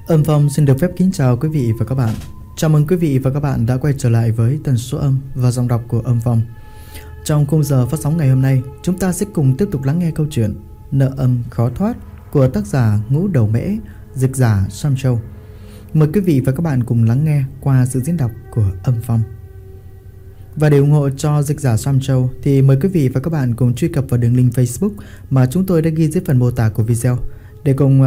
Âm Phong xin được phép kính chào quý vị và các bạn. Chào mừng quý vị và các bạn đã quay trở lại với tần số âm và giọng đọc của Âm Phong. Trong khung giờ phát sóng ngày hôm nay, chúng ta sẽ cùng tiếp tục lắng nghe câu chuyện Nợ âm khó thoát của tác giả Ngũ Đầu Mễ, dịch giả Sam Châu. Mời quý vị và các bạn cùng lắng nghe qua sự diễn đọc của Âm Phong. Và để ủng hộ cho dịch giả Sam Châu thì mời quý vị và các bạn cùng truy cập vào đường link Facebook mà chúng tôi đã ghi dưới phần mô tả của video để cùng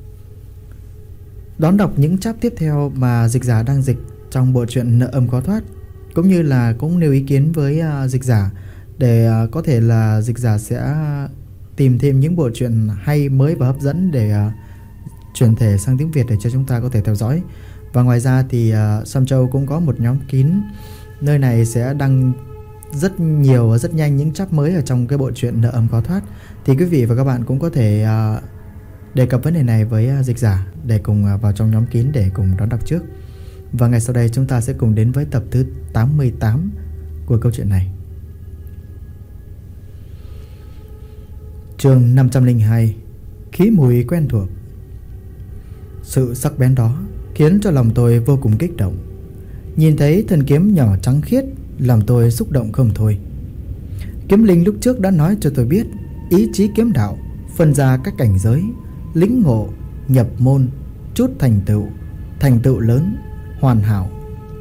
đón đọc những chap tiếp theo mà dịch giả đang dịch trong bộ truyện Nợ âm khó thoát, cũng như là cũng nêu ý kiến với dịch giả để có thể là dịch giả sẽ tìm thêm những bộ truyện hay, mới và hấp dẫn để chuyển thể sang tiếng Việt để cho chúng ta có thể theo dõi. Và ngoài ra thì Sam Châu cũng có một nhóm kín, nơi này sẽ đăng rất nhiều và rất nhanh những chap mới ở trong cái bộ truyện Nợ âm khó thoát. Thì quý vị và các bạn cũng có thể đề cập vấn đề này với dịch giả để cùng vào trong nhóm kín để cùng đón đọc trước. Và ngày sau đây chúng ta sẽ cùng đến với tập thứ 88 của câu chuyện này. Chương 502: Khí mùi quen thuộc. Sự sắc bén đó khiến cho lòng tôi vô cùng kích động. Nhìn thấy thân kiếm nhỏ trắng khiết làm tôi xúc động không thôi. Kiếm linh lúc trước đã nói cho tôi biết ý chí kiếm đạo phân ra các cảnh giới: lĩnh ngộ, nhập môn, chút thành tựu lớn, hoàn hảo.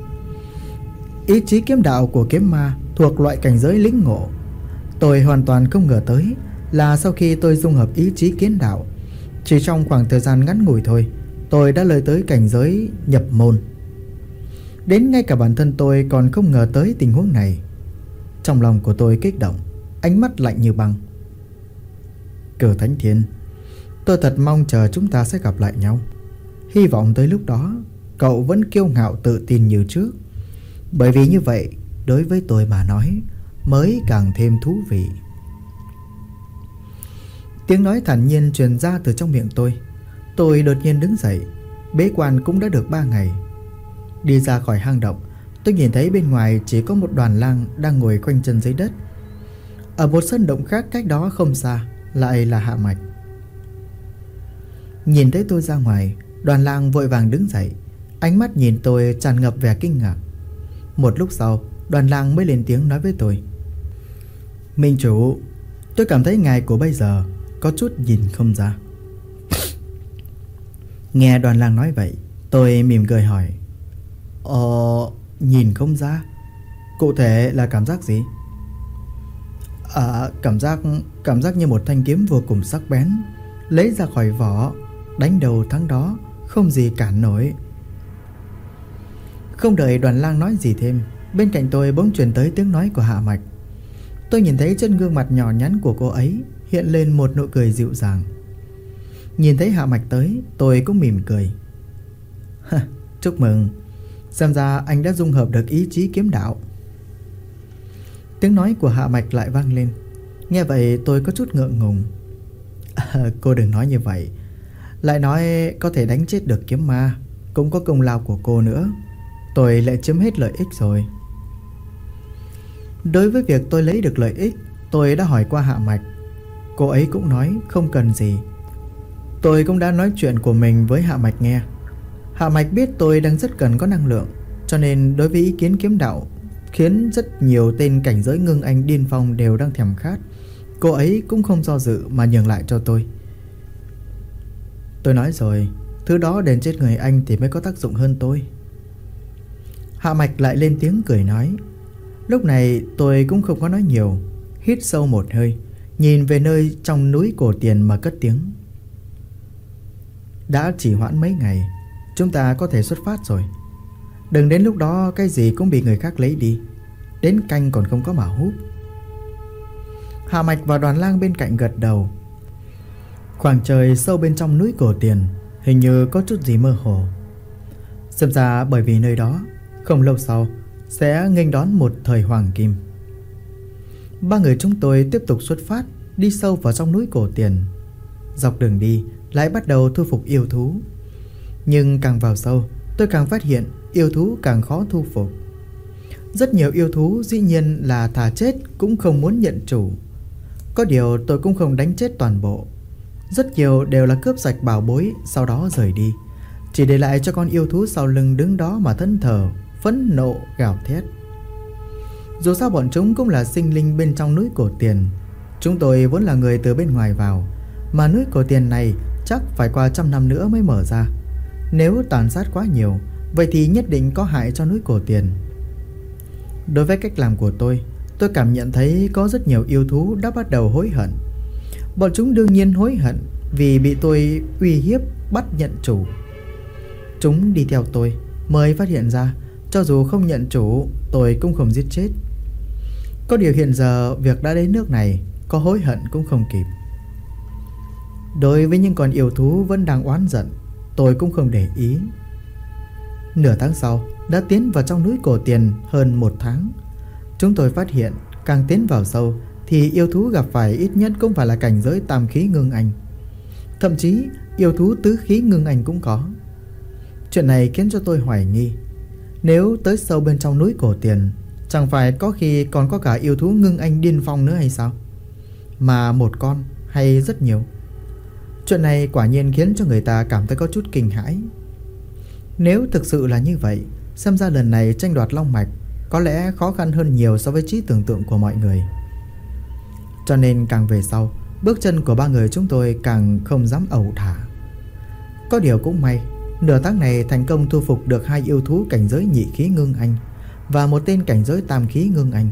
Ý chí kiếm đạo của kiếm ma thuộc loại cảnh giới lĩnh ngộ. Tôi hoàn toàn không ngờ tới là sau khi tôi dung hợp ý chí kiếm đạo, chỉ trong khoảng thời gian ngắn ngủi thôi, tôi đã lên tới cảnh giới nhập môn. Đến ngay cả bản thân tôi còn không ngờ tới tình huống này. Trong lòng của tôi kích động, ánh mắt lạnh như băng. Cửu Thánh Thiên, tôi thật mong chờ chúng ta sẽ gặp lại nhau. Hy vọng tới lúc đó cậu vẫn kiêu ngạo tự tin như trước. Bởi vì như vậy đối với tôi mà nói mới càng thêm thú vị. Tiếng nói thản nhiên truyền ra từ trong miệng tôi. Tôi đột nhiên đứng dậy. Bế quan cũng đã được 3 ngày. Đi ra khỏi hang động, tôi nhìn thấy bên ngoài chỉ có một đoàn lang đang ngồi quanh chân dưới đất. Ở một sân động khác cách đó không xa lại là Hạ Mạch. Nhìn thấy tôi ra ngoài, đoàn lang vội vàng đứng dậy, ánh mắt nhìn tôi tràn ngập vẻ kinh ngạc. Một lúc sau, đoàn lang mới lên tiếng nói với tôi: Minh chủ, tôi cảm thấy ngài của bây giờ có chút nhìn không ra. Nghe đoàn lang nói vậy, tôi mỉm cười hỏi: Nhìn không ra? Cụ thể là cảm giác gì? Cảm giác như một thanh kiếm vô cùng sắc bén, lấy ra khỏi vỏ, đánh đầu thắng đó, không gì cản nổi. Không đợi đoàn lang nói gì thêm, bên cạnh tôi bỗng truyền tới tiếng nói của Hạ Mạch. Tôi nhìn thấy trên gương mặt nhỏ nhắn của cô ấy hiện lên một nụ cười dịu dàng. Nhìn thấy Hạ Mạch tới, tôi cũng mỉm cười. Chúc mừng, xem ra anh đã dung hợp được ý chí kiếm đạo. Tiếng nói của Hạ Mạch lại vang lên. Nghe vậy tôi có chút ngượng ngùng. Cô đừng nói như vậy. Lại nói có thể đánh chết được kiếm ma cũng có công lao của cô nữa. Tôi lại chiếm hết lợi ích rồi. Đối với việc tôi lấy được lợi ích, tôi đã hỏi qua Hạ Mạch. Cô ấy cũng nói không cần gì. Tôi cũng đã nói chuyện của mình với Hạ Mạch nghe. Hạ Mạch biết tôi đang rất cần có năng lượng, cho nên đối với ý kiến kiếm đạo khiến rất nhiều tên cảnh giới ngưng anh điên phong đều đang thèm khát, cô ấy cũng không do dự mà nhường lại cho tôi. Tôi nói rồi, thứ đó đền chết người anh thì mới có tác dụng hơn tôi. Hạ Mạch lại lên tiếng cười nói. Lúc này tôi cũng không có nói nhiều, hít sâu một hơi, nhìn về nơi trong núi cổ tiền mà cất tiếng. Đã chỉ hoãn mấy ngày, chúng ta có thể xuất phát rồi. Đừng đến lúc đó cái gì cũng bị người khác lấy đi, đến canh còn không có mà húp. Hạ Mạch và đoàn lang bên cạnh gật đầu. Khoảng trời sâu bên trong núi cổ tiền hình như có chút gì mơ hồ. Xem ra bởi vì nơi đó không lâu sau sẽ nghênh đón một thời hoàng kim. 3 người chúng tôi tiếp tục xuất phát, đi sâu vào trong núi cổ tiền. Dọc đường đi lại bắt đầu thu phục yêu thú. Nhưng càng vào sâu, tôi càng phát hiện yêu thú càng khó thu phục. Rất nhiều yêu thú dĩ nhiên là thà chết cũng không muốn nhận chủ. Có điều tôi cũng không đánh chết toàn bộ. Rất nhiều đều là cướp sạch bảo bối sau đó rời đi. chỉ để lại cho con yêu thú sau lưng đứng đó mà thẫn thờ, phẫn nộ gào thét. Dù sao bọn chúng cũng là sinh linh bên trong núi cổ tiền. Chúng tôi vốn là người từ bên ngoài vào, mà núi cổ tiền này chắc phải qua 100 năm nữa mới mở ra. Nếu tàn sát quá nhiều, vậy thì nhất định có hại cho núi cổ tiền. Đối với cách làm của tôi cảm nhận thấy có rất nhiều yêu thú đã bắt đầu hối hận. Bọn chúng đương nhiên hối hận vì bị tôi uy hiếp bắt nhận chủ. Chúng đi theo tôi mới phát hiện ra cho dù không nhận chủ, tôi cũng không giết chết. Có điều hiện giờ việc đã đến nước này, có hối hận cũng không kịp. Đối với những con yêu thú vẫn đang oán giận, tôi cũng không để ý. Nửa tháng sau, đã tiến vào trong núi cổ tiền hơn 1 tháng. Chúng tôi phát hiện càng tiến vào sâu thì yêu thú gặp phải ít nhất cũng phải là cảnh giới tam khí ngưng anh. Thậm chí yêu thú tứ khí ngưng anh cũng có. Chuyện này khiến cho tôi hoài nghi, nếu tới sâu bên trong núi cổ tiền, chẳng phải có khi còn có cả yêu thú ngưng anh điên phong nữa hay sao? Mà một con hay rất nhiều? Chuyện này quả nhiên khiến cho người ta cảm thấy có chút kinh hãi. Nếu thực sự là như vậy, xem ra lần này tranh đoạt long mạch có lẽ khó khăn hơn nhiều so với trí tưởng tượng của mọi người. Cho nên càng về sau, bước chân của 3 người chúng tôi càng không dám ẩu thả. Có điều cũng may, nửa tháng này thành công thu phục được 2 yêu thú cảnh giới nhị khí ngưng anh và một tên cảnh giới tam khí ngưng anh.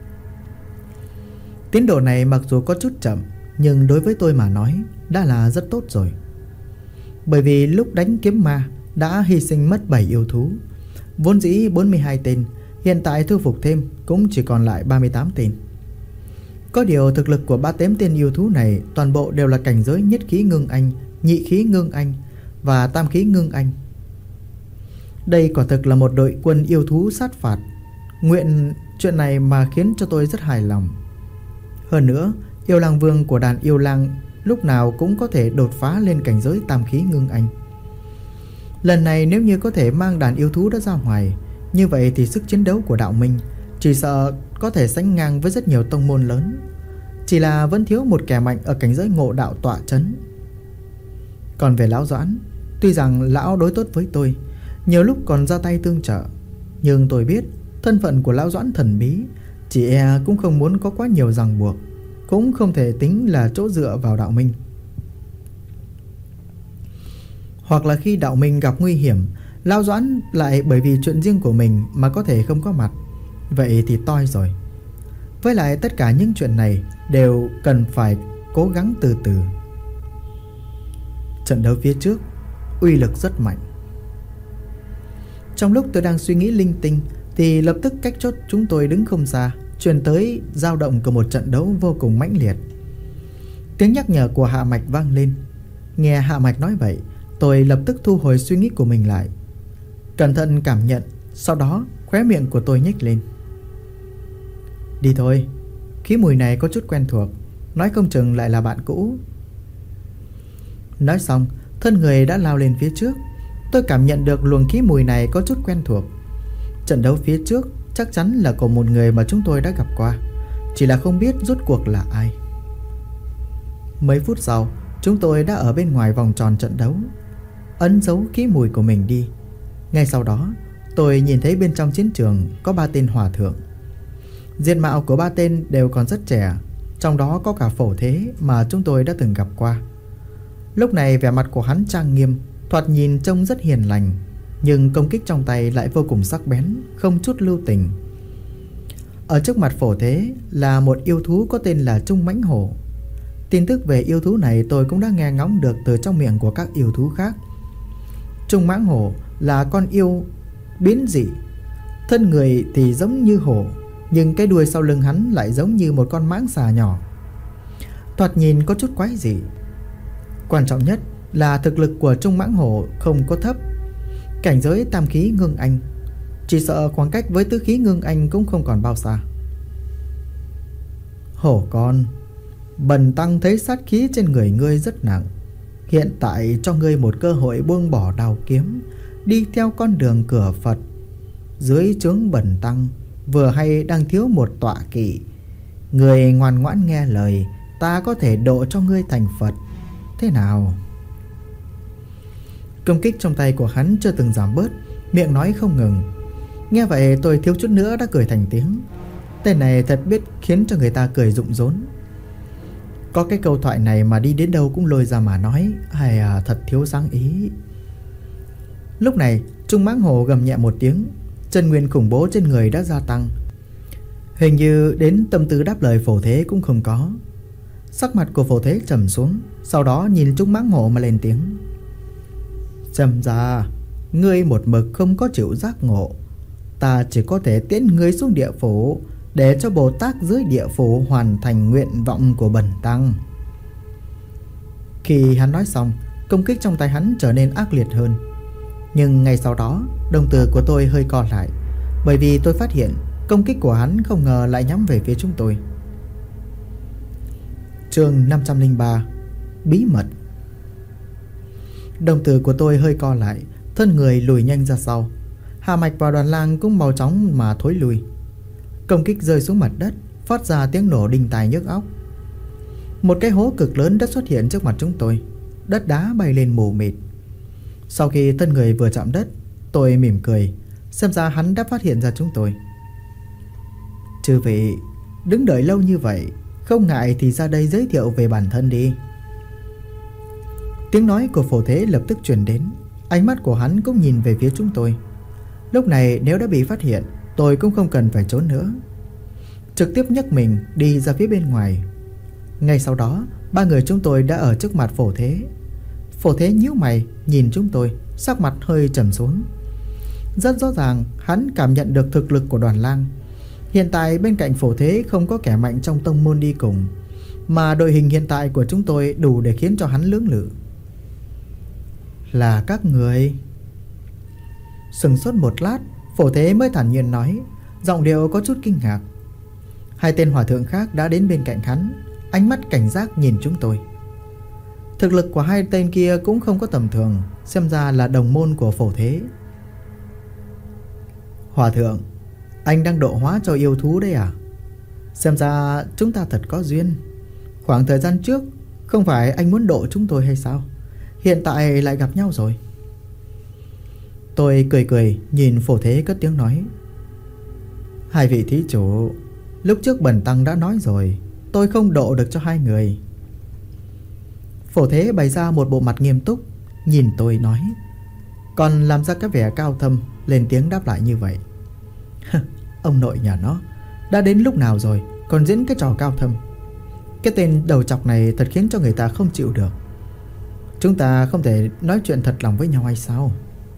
Tiến độ này mặc dù có chút chậm, nhưng đối với tôi mà nói đã là rất tốt rồi. Bởi vì lúc đánh kiếm ma đã hy sinh mất 7 yêu thú, vốn dĩ 42 tên, hiện tại thu phục thêm cũng chỉ còn lại 38 tên. Có điều thực lực của 38 tên yêu thú này toàn bộ đều là cảnh giới nhất khí ngưng anh, nhị khí ngưng anh và tam khí ngưng anh. Đây quả thực là một đội quân yêu thú sát phạt. Nguyện chuyện này mà khiến cho tôi rất hài lòng. Hơn nữa, yêu lang vương của đàn yêu lang lúc nào cũng có thể đột phá lên cảnh giới tam khí ngưng anh. Lần này nếu như có thể mang đàn yêu thú đó ra ngoài, như vậy thì sức chiến đấu của đạo minh chỉ sợ có thể sánh ngang với rất nhiều tông môn lớn. Chỉ là vẫn thiếu một kẻ mạnh ở cảnh giới ngộ đạo tọa chấn. Còn về lão Doãn, tuy rằng lão đối tốt với tôi, nhiều lúc còn ra tay tương trợ, nhưng tôi biết thân phận của lão Doãn thần bí, chỉ e cũng không muốn có quá nhiều ràng buộc, cũng không thể tính là chỗ dựa vào đạo minh. Hoặc là khi đạo minh gặp nguy hiểm, lão Doãn lại bởi vì chuyện riêng của mình mà có thể không có mặt, vậy thì toi rồi. Với lại tất cả những chuyện này đều cần phải cố gắng từ từ. Trận đấu phía trước uy lực rất mạnh. Trong lúc tôi đang suy nghĩ linh tinh thì lập tức cách chốt chúng tôi đứng không xa truyền tới dao động của một trận đấu vô cùng mãnh liệt. Tiếng nhắc nhở của Hạ Mạch vang lên. Nghe Hạ Mạch nói vậy, tôi lập tức thu hồi suy nghĩ của mình lại, cẩn thận cảm nhận. Sau đó khóe miệng của tôi nhếch lên. Đi thôi, khí mùi này có chút quen thuộc, nói không chừng lại là bạn cũ. Nói xong, thân người đã lao lên phía trước. Tôi cảm nhận được luồng khí mùi này có chút quen thuộc. Trận đấu phía trước chắc chắn là của một người mà chúng tôi đã gặp qua, chỉ là không biết rốt cuộc là ai. Mấy phút sau, chúng tôi đã ở bên ngoài vòng tròn trận đấu, ấn dấu khí mùi của mình đi. Ngay sau đó, tôi nhìn thấy bên trong chiến trường có 3 tên hòa thượng. Diện mạo của 3 tên đều còn rất trẻ, trong đó có cả Phổ Thế mà chúng tôi đã từng gặp qua. Lúc này vẻ mặt của hắn trang nghiêm, thoạt nhìn trông rất hiền lành, nhưng công kích trong tay lại vô cùng sắc bén, không chút lưu tình. Ở trước mặt Phổ Thế là một yêu thú có tên là Trung Mãnh Hổ. Tin tức về yêu thú này tôi cũng đã nghe ngóng được từ trong miệng của các yêu thú khác. Trung Mãnh Hổ là con yêu biến dị, thân người thì giống như hổ, nhưng cái đuôi sau lưng hắn lại giống như một con mãng xà nhỏ, thoạt nhìn có chút quái dị. Quan trọng nhất là thực lực của Trung Mãng Hổ không có thấp, cảnh giới tam khí ngưng anh, chỉ sợ khoảng cách với tứ khí ngưng anh cũng không còn bao xa. Hổ con, bần tăng thấy sát khí trên người ngươi rất nặng, hiện tại cho ngươi một cơ hội buông bỏ đao kiếm, đi theo con đường cửa Phật. Dưới trướng bần tăng vừa hay đang thiếu một tọa kỵ, người ngoan ngoãn nghe lời, ta có thể độ cho ngươi thành Phật, thế nào? Công kích trong tay của hắn chưa từng giảm bớt, miệng nói không ngừng. Nghe vậy tôi thiếu chút nữa đã cười thành tiếng. Tên này thật biết khiến cho người ta cười rụng rốn. Có cái câu thoại này mà đi đến đâu cũng lôi ra mà nói, hay thật thiếu sáng ý. Lúc này Trung Mãng Hổ gầm nhẹ một tiếng. Chân nguyên khủng bố trên người đã gia tăng, hình như đến tâm tư đáp lời Phổ Thế cũng không có. Sắc mặt của Phổ Thế trầm xuống, sau đó nhìn Trung Mãng Hổ mà lên tiếng. Xem ra ngươi một mực không có chịu giác ngộ. Ta chỉ có thể tiễn ngươi xuống địa phủ, để cho Bồ Tát dưới địa phủ hoàn thành nguyện vọng của bần tăng. Khi hắn nói xong, công kích trong tay hắn trở nên ác liệt hơn. Nhưng ngay sau đó, đồng tử của tôi hơi co lại, bởi vì tôi phát hiện công kích của hắn không ngờ lại nhắm về phía chúng tôi. Chương 503: Bí mật. Đồng tử của tôi hơi co lại, thân người lùi nhanh ra sau. Hà Mạch và Đoàn Lang cũng mau chóng mà thối lui. Công kích rơi xuống mặt đất, phát ra tiếng nổ đinh tai nhức óc. Một cái hố cực lớn đã xuất hiện trước mặt chúng tôi. Đất đá bay lên mù mịt. Sau khi thân người vừa chạm đất, tôi mỉm cười. Xem ra hắn đã phát hiện ra chúng tôi. Chư vị đứng đợi lâu như vậy, không ngại thì ra đây giới thiệu về bản thân đi. Tiếng nói của Phổ Thế lập tức truyền đến. Ánh mắt của hắn cũng nhìn về phía chúng tôi. Lúc này nếu đã bị phát hiện, tôi cũng không cần phải trốn nữa, trực tiếp nhấc mình đi ra phía bên ngoài. Ngay sau đó, ba người chúng tôi đã ở trước mặt Phổ Thế. Phổ Thế nhíu mày nhìn chúng tôi, sắc mặt hơi trầm xuống. Rất rõ ràng hắn cảm nhận được thực lực của Đoàn Lang. Hiện tại bên cạnh Phổ Thế không có kẻ mạnh trong tông môn đi cùng, mà đội hình hiện tại của chúng tôi đủ để khiến cho hắn lưỡng lự. Là các người? Sừng sốt một lát, Phổ Thế mới thản nhiên nói, giọng điệu có chút kinh ngạc. Hai tên hòa thượng khác đã đến bên cạnh hắn, ánh mắt cảnh giác nhìn chúng tôi. Thực lực của hai tên kia cũng không có tầm thường, xem ra là đồng môn của Phổ Thế. Hòa thượng, anh đang độ hóa cho yêu thú đấy à? Xem ra chúng ta thật có duyên. Khoảng thời gian trước không phải anh muốn độ chúng tôi hay sao? Hiện tại lại gặp nhau rồi. Tôi cười cười nhìn Phổ Thế cất tiếng nói, hai vị thí chủ, lúc trước bần tăng đã nói rồi, tôi không độ được cho hai người. Phổ Thế bày ra một bộ mặt nghiêm túc, nhìn tôi nói, còn làm ra cái vẻ cao thâm, lên tiếng đáp lại như vậy. Ông nội nhà nó, đã đến lúc nào rồi còn diễn cái trò cao thâm. Cái tên đầu chọc này thật khiến cho người ta không chịu được. Chúng ta không thể nói chuyện thật lòng với nhau hay sao?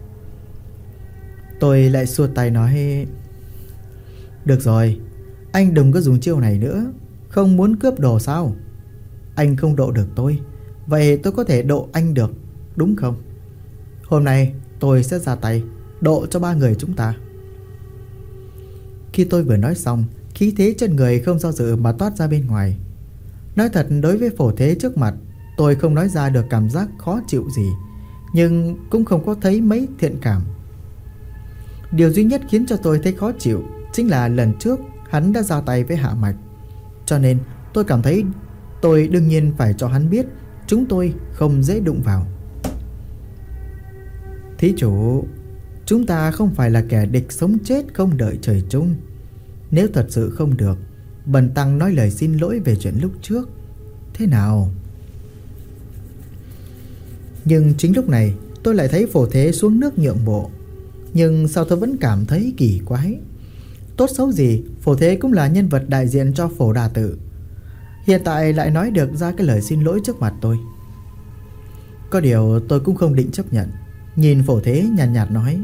Tôi lại xua tay nói, được rồi, anh đừng có dùng chiêu này nữa. Không muốn cướp đồ sao? Anh không độ được tôi, vậy tôi có thể độ anh được, đúng không? Hôm nay tôi sẽ ra tay độ cho ba người chúng ta. Khi tôi vừa nói xong, khí thế trên người không do dự mà toát ra bên ngoài. Nói thật, đối với Phổ Thế trước mặt, tôi không nói ra được cảm giác khó chịu gì, nhưng cũng không có thấy mấy thiện cảm. Điều duy nhất khiến cho tôi thấy khó chịu chính là lần trước hắn đã ra tay với Hạ Mạch. Cho nên tôi cảm thấy tôi đương nhiên phải cho hắn biết chúng tôi không dễ đụng vào. Thí chủ, chúng ta không phải là kẻ địch sống chết không đợi trời chung. Nếu thật sự không được, bần tăng nói lời xin lỗi về chuyện lúc trước, thế nào? Nhưng chính lúc này tôi lại thấy Phổ Thế xuống nước nhượng bộ. Nhưng sao tôi vẫn cảm thấy kỳ quái. Tốt xấu gì Phổ Thế cũng là nhân vật đại diện cho Phổ Đà Tự, hiện tại lại nói được ra cái lời xin lỗi trước mặt tôi. Có điều tôi cũng không định chấp nhận. Nhìn Phổ Thế nhàn nhạt nói,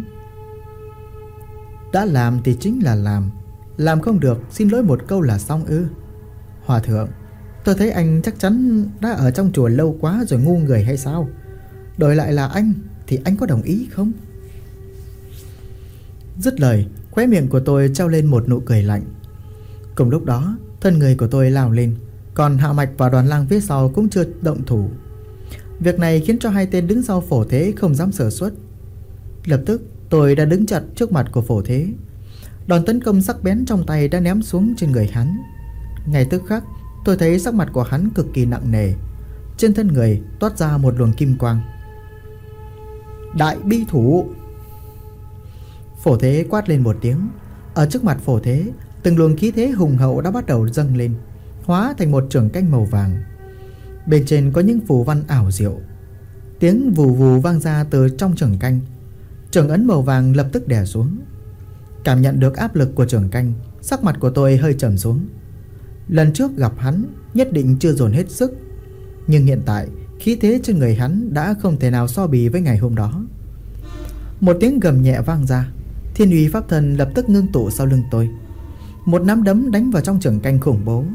đã làm thì chính là làm không được xin lỗi một câu là xong ư? Hòa thượng, tôi thấy anh chắc chắn đã ở trong chùa lâu quá rồi ngu người hay sao? Đổi lại là anh thì anh có đồng ý không? Dứt lời, khóe miệng của tôi treo lên một nụ cười lạnh. Cùng lúc đó, thân người của tôi lao lên, còn Hạ Mạch và Đoàn Lang phía sau cũng chưa động thủ. Việc này khiến cho hai tên đứng sau Phổ Thế không dám sơ suất. Lập tức tôi đã đứng chặt trước mặt của Phổ Thế. Đòn tấn công sắc bén trong tay đã ném xuống trên người hắn. Ngay tức khắc tôi thấy sắc mặt của hắn cực kỳ nặng nề. Trên thân người toát ra một luồng kim quang. Đại bi thủ. Phổ Thế quát lên một tiếng. Ở trước mặt Phổ Thế, từng luồng khí thế hùng hậu đã bắt đầu dâng lên, hóa thành một trường canh màu vàng. Bên trên có những phù văn ảo diệu. Tiếng vù vù vang ra từ trong trường canh. Trường ấn màu vàng lập tức đè xuống. Cảm nhận được áp lực của trường canh, sắc mặt của tôi hơi trầm xuống. Lần trước gặp hắn nhất định chưa dồn hết sức, nhưng hiện tại khí thế trên người hắn đã không thể nào so bì với ngày hôm đó. Một tiếng gầm nhẹ vang ra. Thiên uy pháp thân lập tức ngưng tụ sau lưng tôi. Một nắm đấm đánh vào trong trường canh khủng bố.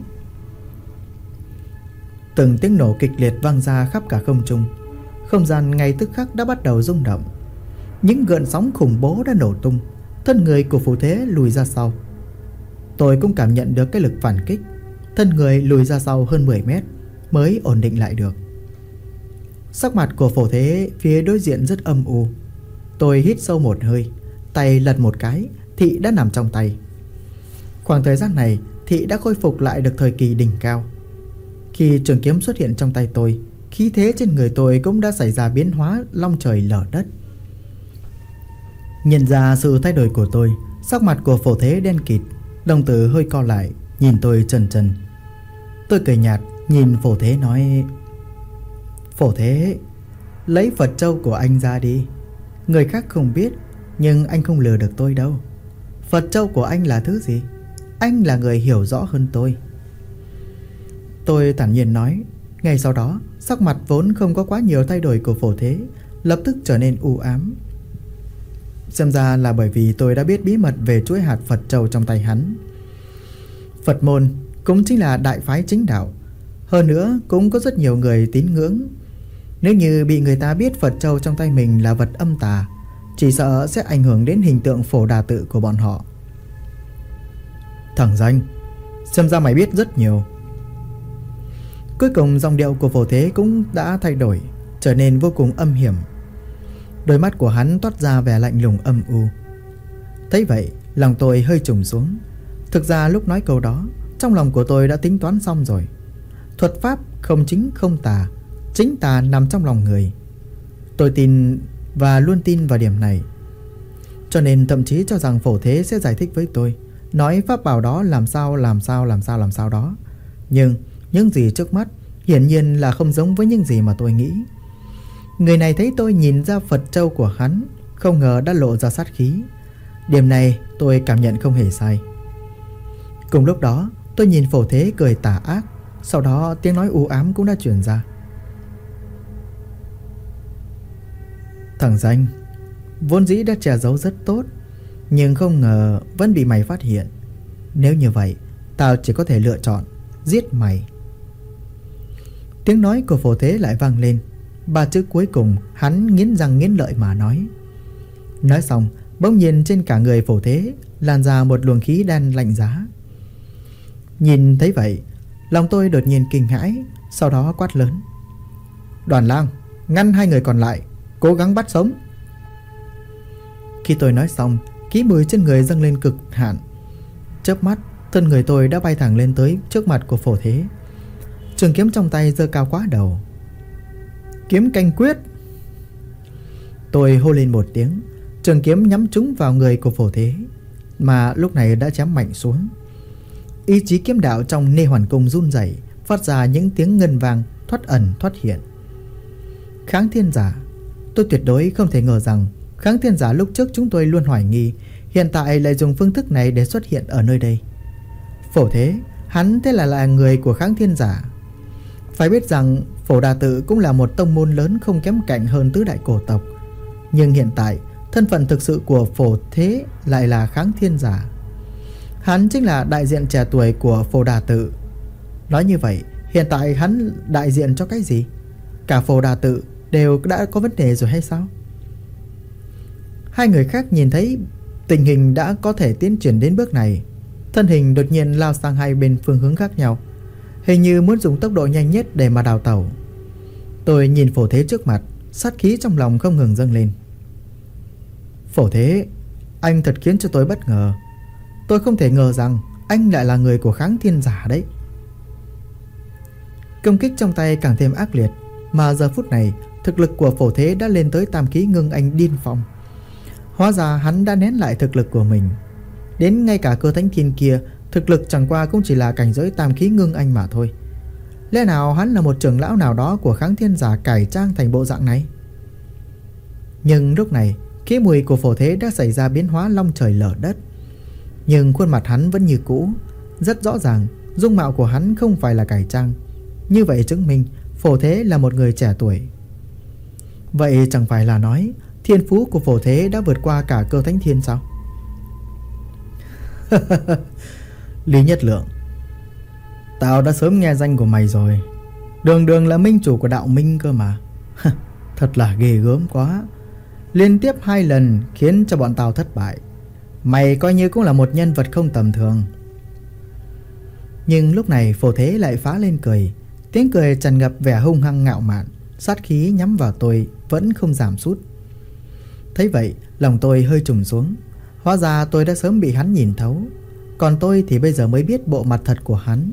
Từng tiếng nổ kịch liệt vang ra khắp cả không trung. Không gian ngay tức khắc đã bắt đầu rung động. Những gợn sóng khủng bố đã nổ tung. Thân người của Phổ Thế lùi ra sau. Tôi cũng cảm nhận được cái lực phản kích. Thân người lùi ra sau hơn 10 mét mới ổn định lại được. Sắc mặt của Phổ Thế phía đối diện rất âm u. Tôi hít sâu một hơi, tay lật một cái, thị đã nằm trong tay. Khoảng thời gian này, thị đã khôi phục lại được thời kỳ đỉnh cao. Khi trường kiếm xuất hiện trong tay tôi, khí thế trên người tôi cũng đã xảy ra biến hóa long trời lở đất. Nhận ra sự thay đổi của tôi, sắc mặt của Phổ Thế đen kịt, đồng tử hơi co lại, nhìn tôi chần chừ. Tôi cười nhạt nhìn Phổ Thế nói: Phổ Thế, lấy Phật Châu của anh ra đi. Người khác không biết, nhưng anh không lừa được tôi đâu. Phật Châu của anh là thứ gì? Anh là người hiểu rõ hơn tôi. Tôi thản nhiên nói. Ngay sau đó, sắc mặt vốn không có quá nhiều thay đổi của Phổ Thế lập tức trở nên u ám. Xem ra là bởi vì tôi đã biết bí mật về chuỗi hạt Phật Châu trong tay hắn. Phật môn cũng chính là đại phái chính đạo, hơn nữa cũng có rất nhiều người tín ngưỡng. Nếu như bị người ta biết Phật Châu trong tay mình là vật âm tà, chỉ sợ sẽ ảnh hưởng đến hình tượng Phổ Đà Tự của bọn họ. Thằng danh, xem ra mày biết rất nhiều. Cuối cùng giọng điệu của Phổ Thế cũng đã thay đổi, trở nên vô cùng âm hiểm. Đôi mắt của hắn toát ra vẻ lạnh lùng âm u. Thấy vậy, lòng tôi hơi trùng xuống. Thực ra lúc nói câu đó, trong lòng của tôi đã tính toán xong rồi. Thuật pháp không chính không tà, chính tà nằm trong lòng người. Tôi tin và luôn tin vào điểm này. Cho nên thậm chí cho rằng Phổ Thế sẽ giải thích với tôi, nói pháp bảo đó làm sao đó. Nhưng những gì trước mắt hiển nhiên là không giống với những gì mà tôi nghĩ. Người này thấy tôi nhìn ra Phật Châu của hắn, không ngờ đã lộ ra sát khí. Điểm này tôi cảm nhận không hề sai. Cùng lúc đó, tôi nhìn Phổ Thế cười tà ác. Sau đó tiếng nói u ám cũng đã truyền ra. Thằng danh, vốn dĩ đã che giấu rất tốt, nhưng không ngờ vẫn bị mày phát hiện. Nếu như vậy, tao chỉ có thể lựa chọn giết mày. Tiếng nói của Phổ Thế lại vang lên. Ba chữ cuối cùng hắn nghiến răng nghiến lợi mà nói. Nói xong, bỗng nhiên trên cả người Phổ Thế lan ra một luồng khí đen lạnh giá. Nhìn thấy vậy, lòng tôi đột nhiên kinh hãi, sau đó quát lớn: Đoàn Lang, ngăn hai người còn lại, cố gắng bắt sống. Khi tôi nói xong, khí mùi trên người dâng lên cực hạn. Chớp mắt, thân người tôi đã bay thẳng lên tới trước mặt của Phổ Thế. Trường kiếm trong tay giơ cao quá đầu. Kiếm canh quyết. Tôi hô lên một tiếng, trường kiếm nhắm trúng vào người của Phổ Thế, mà lúc này đã chém mạnh xuống. Ý chí kiếm đạo trong Nê Hoàn Cung run rẩy, phát ra những tiếng ngân vang thoát ẩn thoát hiện. Kháng thiên giả. Tôi tuyệt đối không thể ngờ rằng kháng thiên giả lúc trước chúng tôi luôn hoài nghi, hiện tại lại dùng phương thức này để xuất hiện ở nơi đây. Phổ Thế, hắn thế là người của kháng thiên giả. Phải biết rằng Phổ Đà Tự cũng là một tông môn lớn không kém cạnh hơn tứ đại cổ tộc. Nhưng hiện tại, thân phận thực sự của Phổ Thế lại là kháng thiên giả. Hắn chính là đại diện trẻ tuổi của Phổ Đà Tự. Nói như vậy, hiện tại hắn đại diện cho cái gì? Cả Phổ Đà Tự đều đã có vấn đề rồi hay sao? Hai người khác nhìn thấy tình hình đã có thể tiến triển đến bước này, thân hình đột nhiên lao sang hai bên phương hướng khác nhau, hình như muốn dùng tốc độ nhanh nhất để mà đào tẩu. Tôi nhìn Phổ Thế trước mặt, sát khí trong lòng không ngừng dâng lên. Phổ Thế, anh thật khiến cho tôi bất ngờ. Tôi không thể ngờ rằng anh lại là người của kháng thiên giả đấy. Công kích trong tay càng thêm ác liệt, mà giờ phút này thực lực của Phổ Thế đã lên tới tam khí ngưng anh điên phong. Hóa ra hắn đã nén lại thực lực của mình. Đến ngay cả Cơ Thánh Thiên kia, thực lực chẳng qua cũng chỉ là cảnh giới tam khí ngưng anh mà thôi. Lẽ nào hắn là một trưởng lão nào đó của Kháng Thiên Giả cải trang thành bộ dạng này? Nhưng lúc này, khí mùi của Phổ Thế đã xảy ra biến hóa long trời lở đất. Nhưng khuôn mặt hắn vẫn như cũ. Rất rõ ràng, dung mạo của hắn không phải là cải trang. Như vậy chứng minh Phổ Thế là một người trẻ tuổi. Vậy chẳng phải là nói thiên phú của Phổ Thế đã vượt qua cả Cơ Thánh Thiên sao? Lý Nhất Lượng, tao đã sớm nghe danh của mày rồi. Đường đường là minh chủ của đạo minh cơ mà. Thật là ghê gớm quá. Liên tiếp 2 lần khiến cho bọn tao thất bại. Mày coi như cũng là một nhân vật không tầm thường. Nhưng lúc này Phổ Thế lại phá lên cười. Tiếng cười tràn ngập vẻ hung hăng ngạo mạn. Sát khí nhắm vào tôi vẫn không giảm sút. Thấy vậy lòng tôi hơi trùng xuống. Hóa ra tôi đã sớm bị hắn nhìn thấu. Còn tôi thì bây giờ mới biết bộ mặt thật của hắn.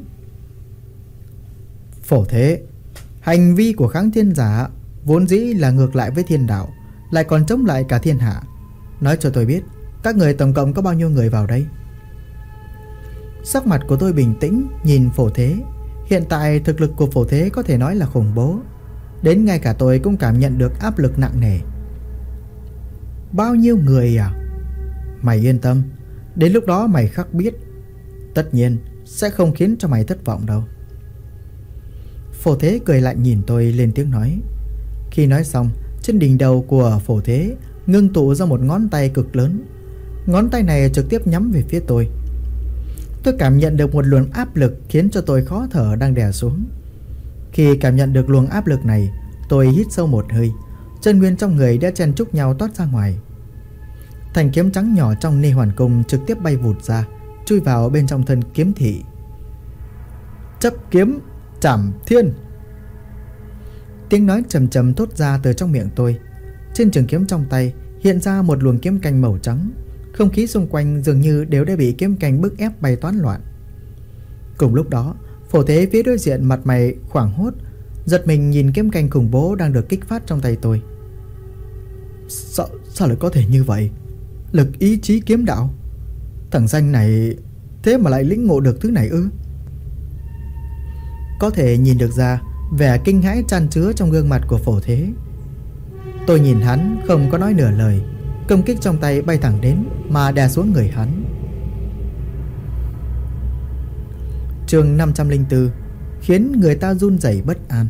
Phổ Thế, hành vi của Kháng Thiên Giả vốn dĩ là ngược lại với thiên đạo, lại còn chống lại cả thiên hạ. Nói cho tôi biết, các người tổng cộng có bao nhiêu người vào đây? Sắc mặt của tôi bình tĩnh nhìn Phổ Thế. Hiện tại thực lực của Phổ Thế có thể nói là khủng bố. Đến ngay cả tôi cũng cảm nhận được áp lực nặng nề. Bao nhiêu người à? Mày yên tâm, đến lúc đó mày khắc biết. Tất nhiên sẽ không khiến cho mày thất vọng đâu. Phổ Thế cười lạnh nhìn tôi lên tiếng nói. Khi nói xong, trên đỉnh đầu của Phổ Thế ngưng tụ ra một ngón tay cực lớn. Ngón tay này trực tiếp nhắm về phía tôi. Tôi cảm nhận được một luồng áp lực khiến cho tôi khó thở đang đè xuống. Khi cảm nhận được luồng áp lực này, tôi hít sâu một hơi. Chân nguyên trong người đã chen chúc nhau toát ra ngoài. Thanh kiếm trắng nhỏ trong Ni Hoàn Cung trực tiếp bay vụt ra, chui vào bên trong thân kiếm thị. Chấp kiếm Trảm Thiên. Tiếng nói trầm trầm thốt ra từ trong miệng tôi. Trên trường kiếm trong tay hiện ra một luồng kiếm canh màu trắng. Không khí xung quanh dường như đều đã bị kiếm canh bức ép bay toán loạn. Cùng lúc đó, Phổ Thế phía đối diện mặt mày hoảng hốt, giật mình nhìn kiếm canh khủng bố đang được kích phát trong tay tôi. Sao lại có thể như vậy? Lực ý chí kiếm đạo. Thằng danh này thế mà lại lĩnh ngộ được thứ này ư? Có thể nhìn được ra vẻ kinh hãi chan chứa trong gương mặt của Phổ Thế. Tôi nhìn hắn không có nói nửa lời. Công kích trong tay bay thẳng đến mà đè xuống người hắn. Chương 504, khiến người ta run rẩy bất an.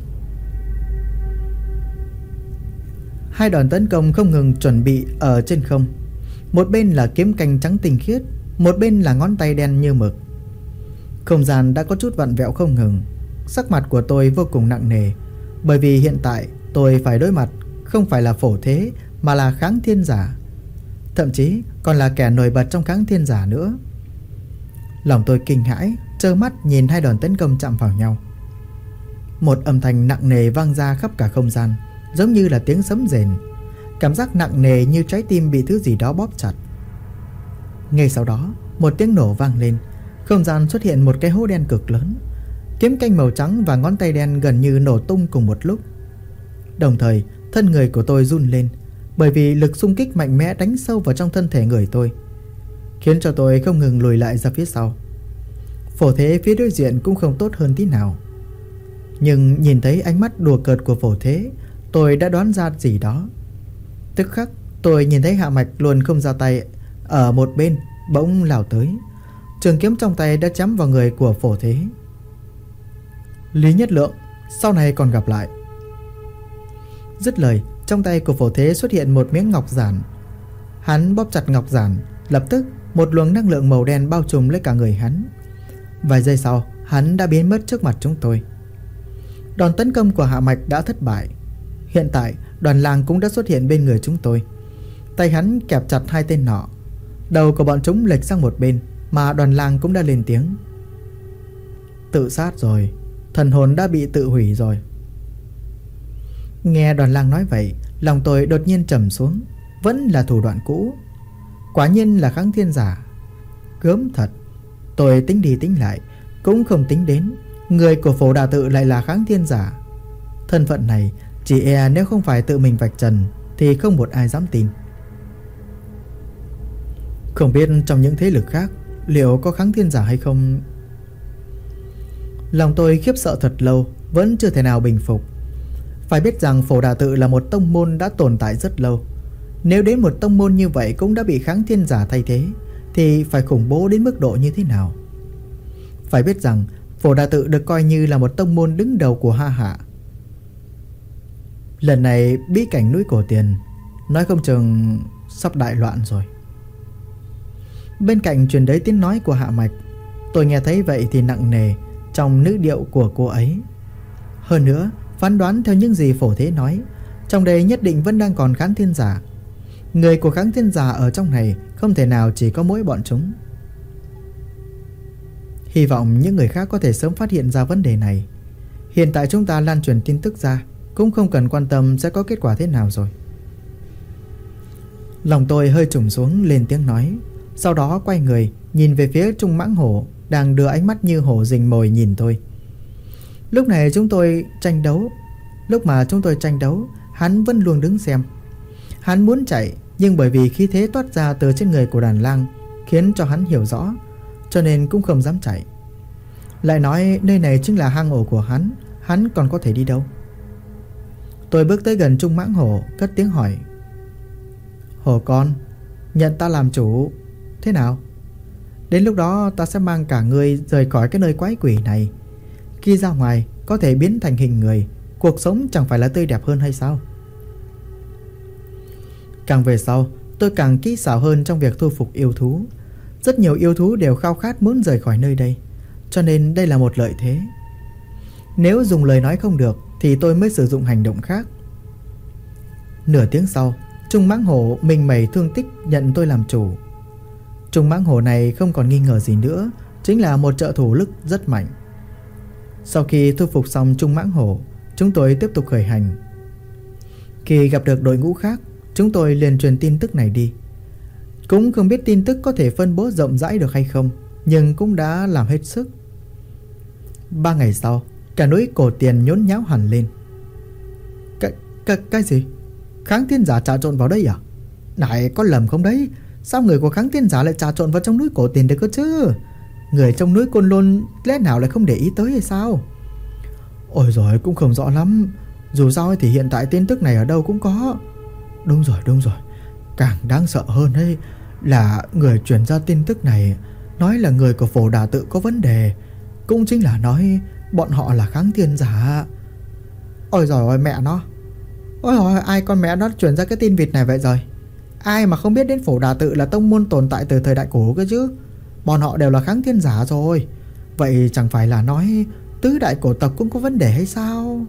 2 đòn tấn công không ngừng chuẩn bị ở trên không. Một bên là kiếm canh trắng tinh khiết, một bên là ngón tay đen như mực. Không gian đã có chút vặn vẹo không ngừng. Sắc mặt của tôi vô cùng nặng nề, bởi vì hiện tại tôi phải đối mặt không phải là Phổ Thế mà là Kháng Thiên Giả, thậm chí còn là kẻ nổi bật trong Kháng Thiên Giả nữa. Lòng tôi kinh hãi, trơ mắt nhìn 2 đòn tấn công chạm vào nhau. Một âm thanh nặng nề vang ra khắp cả không gian, giống như là tiếng sấm rền. Cảm giác nặng nề như trái tim bị thứ gì đó bóp chặt. Ngay sau đó, một tiếng nổ vang lên. Không gian xuất hiện một cái hố đen cực lớn. Kiếm canh màu trắng và ngón tay đen gần như nổ tung cùng một lúc. Đồng thời, thân người của tôi run lên, bởi vì lực xung kích mạnh mẽ đánh sâu vào trong thân thể người tôi, khiến cho tôi không ngừng lùi lại ra phía sau. Phổ Thế phía đối diện cũng không tốt hơn tí nào. Nhưng nhìn thấy ánh mắt đùa cợt của Phổ Thế, tôi đã đoán ra gì đó. Tức khắc tôi nhìn thấy Hạ Mạch luôn không ra tay ở một bên bỗng lao tới. Trường kiếm trong tay đã chém vào người của Phổ Thế. Lý Nhất Lượng, sau này còn gặp lại. Dứt lời, trong tay của Phổ Thế xuất hiện một miếng ngọc giản. Hắn bóp chặt ngọc giản, lập tức một luồng năng lượng màu đen bao trùm lấy cả người hắn. Vài giây sau, hắn đã biến mất trước mặt chúng tôi. Đòn tấn công của Hạ Mạch đã thất bại. Hiện tại, Đoàn Lang cũng đã xuất hiện bên người chúng tôi. Tay hắn kẹp chặt 2 tên nọ. Đầu của bọn chúng lệch sang một bên, mà Đoàn Lang cũng đã lên tiếng. Tự sát rồi, thần hồn đã bị tự hủy rồi. Nghe Đoàn Lang nói vậy, lòng tôi đột nhiên trầm xuống. Vẫn là thủ đoạn cũ. Quả nhiên là Kháng Thiên Giả. Gớm thật. Tôi tính đi tính lại cũng không tính đến người của Phổ Đà Tự lại là Kháng Thiên Giả. Thân phận này Chỉ e nếu không phải tự mình vạch trần thì không một ai dám tin. Không biết trong những thế lực khác liệu có kháng thiên giả hay không? Lòng tôi khiếp sợ thật lâu, vẫn chưa thể nào bình phục. Phải biết rằng Phổ Đà Tự là một tông môn đã tồn tại rất lâu. Nếu đến một tông môn như vậy cũng đã bị kháng thiên giả thay thế thì phải khủng bố đến mức độ như thế nào? Phải biết rằng Phổ Đà Tự được coi như là một tông môn đứng đầu của Ha Hạ. Lần này bí cảnh núi Cổ Tiền nói không chừng sắp đại loạn rồi. Bên cạnh truyền đến tiếng nói của Hạ Mạch. Tôi nghe thấy vậy thì nặng nề trong ngữ điệu của cô ấy. Hơn nữa, phán đoán theo những gì Phổ Thế nói, trong đây nhất định vẫn đang còn kháng thiên giả. Người của kháng thiên giả ở trong này không thể nào chỉ có mỗi bọn chúng. Hy vọng những người khác có thể sớm phát hiện ra vấn đề này. Hiện tại chúng ta lan truyền tin tức ra, cũng không cần quan tâm sẽ có kết quả thế nào rồi. Lòng tôi hơi trùng xuống lên tiếng nói. Sau đó quay người nhìn về phía Trung Mãng Hổ đang đưa ánh mắt như hổ rình mồi nhìn tôi. Lúc mà chúng tôi tranh đấu, hắn vẫn luôn đứng xem. Hắn muốn chạy, nhưng bởi vì khí thế toát ra từ trên người của đàn lang khiến cho hắn hiểu rõ, cho nên cũng không dám chạy. Lại nói nơi này chính là hang ổ của hắn còn có thể đi đâu? Tôi bước tới gần Trung Mãng Hổ, cất tiếng hỏi. Hổ con, nhận ta làm chủ, thế nào? Đến lúc đó ta sẽ mang cả ngươi rời khỏi cái nơi quái quỷ này. Khi ra ngoài có thể biến thành hình người, cuộc sống chẳng phải là tươi đẹp hơn hay sao? Càng về sau, tôi càng kỹ xảo hơn trong việc thu phục yêu thú. Rất nhiều yêu thú đều khao khát muốn rời khỏi nơi đây, cho nên đây là một lợi thế. Nếu dùng lời nói không được thì tôi mới sử dụng hành động khác. Nửa tiếng sau, Trung Mãng Hổ mình mẩy thương tích nhận tôi làm chủ. Trung Mãng Hổ này không còn nghi ngờ gì nữa, chính là một trợ thủ lực rất mạnh. Sau khi thu phục xong Trung Mãng Hổ, chúng tôi tiếp tục khởi hành. Khi gặp được đội ngũ khác, chúng tôi liền truyền tin tức này đi. Cũng không biết tin tức có thể phân bố rộng rãi được hay không, nhưng cũng đã làm hết sức. 3 ngày sau, cả núi Cổ Tiền nhốn nháo hẳn lên. Cái gì? Kháng thiên giả trà trộn vào đây à? Này, có lầm không đấy? Sao người của kháng thiên giả lại trà trộn vào trong núi Cổ Tiền được cơ chứ? Người trong núi Côn Lôn lẽ nào lại không để ý tới hay sao? Ôi giời, cũng không rõ lắm. Dù sao thì hiện tại tin tức này ở đâu cũng có. Đúng rồi. Càng đáng sợ hơn ấy là người truyền ra tin tức này nói là người của Phổ Đà Tự có vấn đề, cũng chính là nói bọn họ là kháng thiên giả. Ôi giời ơi mẹ nó. Ôi giời, ai con mẹ nó truyền ra cái tin vịt này vậy rồi? Ai mà không biết đến Phổ Đà Tự là tông môn tồn tại từ thời đại cổ cơ chứ? Bọn họ đều là kháng thiên giả rồi. Vậy chẳng phải là nói tứ đại cổ tộc cũng có vấn đề hay sao?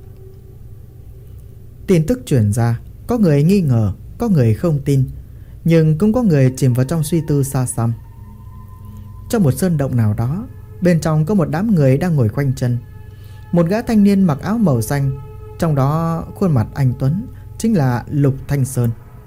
Tin tức truyền ra, có người nghi ngờ, có người không tin, nhưng cũng có người chìm vào trong suy tư xa xăm. Trong một sơn động nào đó, bên trong có một đám người đang ngồi khoanh chân. Một gã thanh niên mặc áo màu xanh, trong đó khuôn mặt anh tuấn, chính là Lục Thanh Sơn.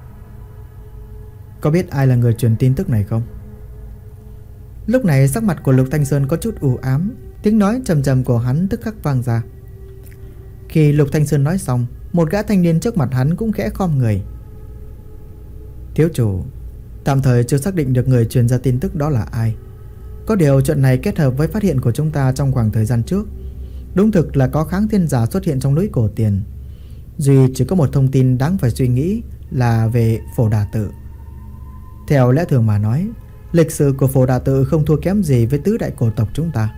Có biết ai là người truyền tin tức này không? Lúc này sắc mặt của Lục Thanh Sơn có chút u ám, tiếng nói trầm trầm của hắn tức khắc vang ra. Khi Lục Thanh Sơn nói xong, một gã thanh niên trước mặt hắn cũng khẽ khom người. Thiếu chủ, tạm thời chưa xác định được người truyền ra tin tức đó là ai. Có điều chuyện này kết hợp với phát hiện của chúng ta trong khoảng thời gian trước, đúng thực là có kháng thiên giả xuất hiện trong núi Cổ Tiền. Duy chỉ có một thông tin đáng phải suy nghĩ là về Phổ Đà Tự. Theo lẽ thường mà nói, lịch sử của Phổ Đà Tự không thua kém gì với tứ đại cổ tộc chúng ta.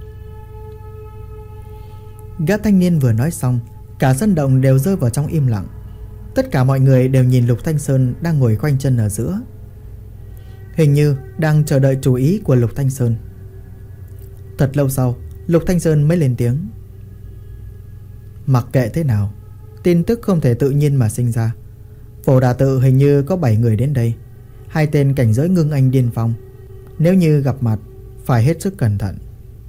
Gã thanh niên vừa nói xong, cả sân động đều rơi vào trong im lặng. Tất cả mọi người đều nhìn Lục Thanh Sơn đang ngồi khoanh chân ở giữa, hình như đang chờ đợi chú ý của Lục Thanh Sơn. Thật lâu sau, Lục Thanh Sơn mới lên tiếng. Mặc kệ thế nào, tin tức không thể tự nhiên mà sinh ra. Phổ Đà Tự hình như có 7 người đến đây, 2 tên cảnh giới ngưng anh điên phong. Nếu như gặp mặt, phải hết sức cẩn thận.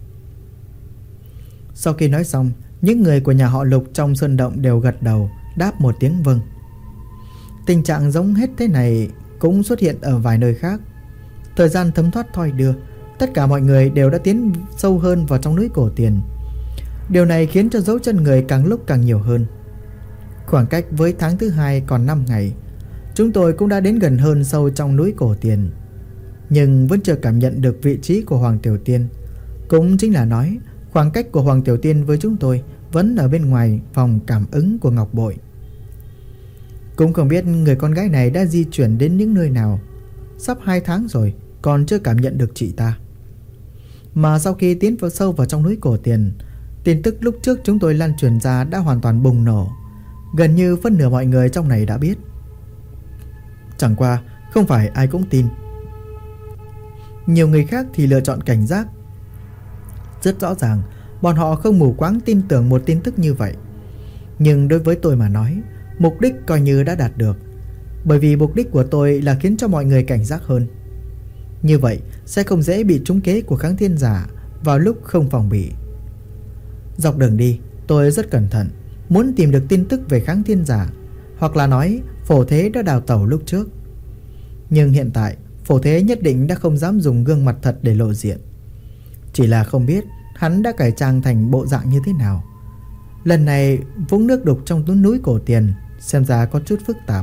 Sau khi nói xong, những người của nhà họ Lục trong sơn động đều gật đầu, đáp một tiếng vâng. Tình trạng giống hết thế này cũng xuất hiện ở vài nơi khác. Thời gian thấm thoát thoi đưa, tất cả mọi người đều đã tiến sâu hơn vào trong núi Cổ Tiền. Điều này khiến cho dấu chân người càng lúc càng nhiều hơn. Khoảng cách với tháng thứ 2 còn 5 ngày, chúng tôi cũng đã đến gần hơn sâu trong núi Cổ Tiền, nhưng vẫn chưa cảm nhận được vị trí của Hoàng Tiểu Tiên. Cũng chính là nói, khoảng cách của Hoàng Tiểu Tiên với chúng tôi vẫn ở bên ngoài vòng cảm ứng của ngọc bội. Cũng không biết người con gái này đã di chuyển đến những nơi nào. Sắp 2 tháng rồi còn chưa cảm nhận được chị ta. Mà sau khi tiến vào sâu vào trong núi Cổ Tiền, tin tức lúc trước chúng tôi lan truyền ra đã hoàn toàn bùng nổ. Gần như phân nửa mọi người trong này đã biết. Chẳng qua không phải ai cũng tin. Nhiều người khác thì lựa chọn cảnh giác. Rất rõ ràng bọn họ không mù quáng tin tưởng một tin tức như vậy. Nhưng đối với tôi mà nói, mục đích coi như đã đạt được. Bởi vì mục đích của tôi là khiến cho mọi người cảnh giác hơn. Như vậy sẽ không dễ bị trúng kế của kháng thiên giả vào lúc không phòng bị. Dọc đường đi tôi rất cẩn thận, muốn tìm được tin tức về kháng thiên giả, hoặc là nói Phổ Thế đã đào tẩu lúc trước. Nhưng hiện tại Phổ Thế nhất định đã không dám dùng gương mặt thật để lộ diện. Chỉ là không biết hắn đã cải trang thành bộ dạng như thế nào. Lần này vũng nước đục trong núi Cổ Tiền xem ra có chút phức tạp.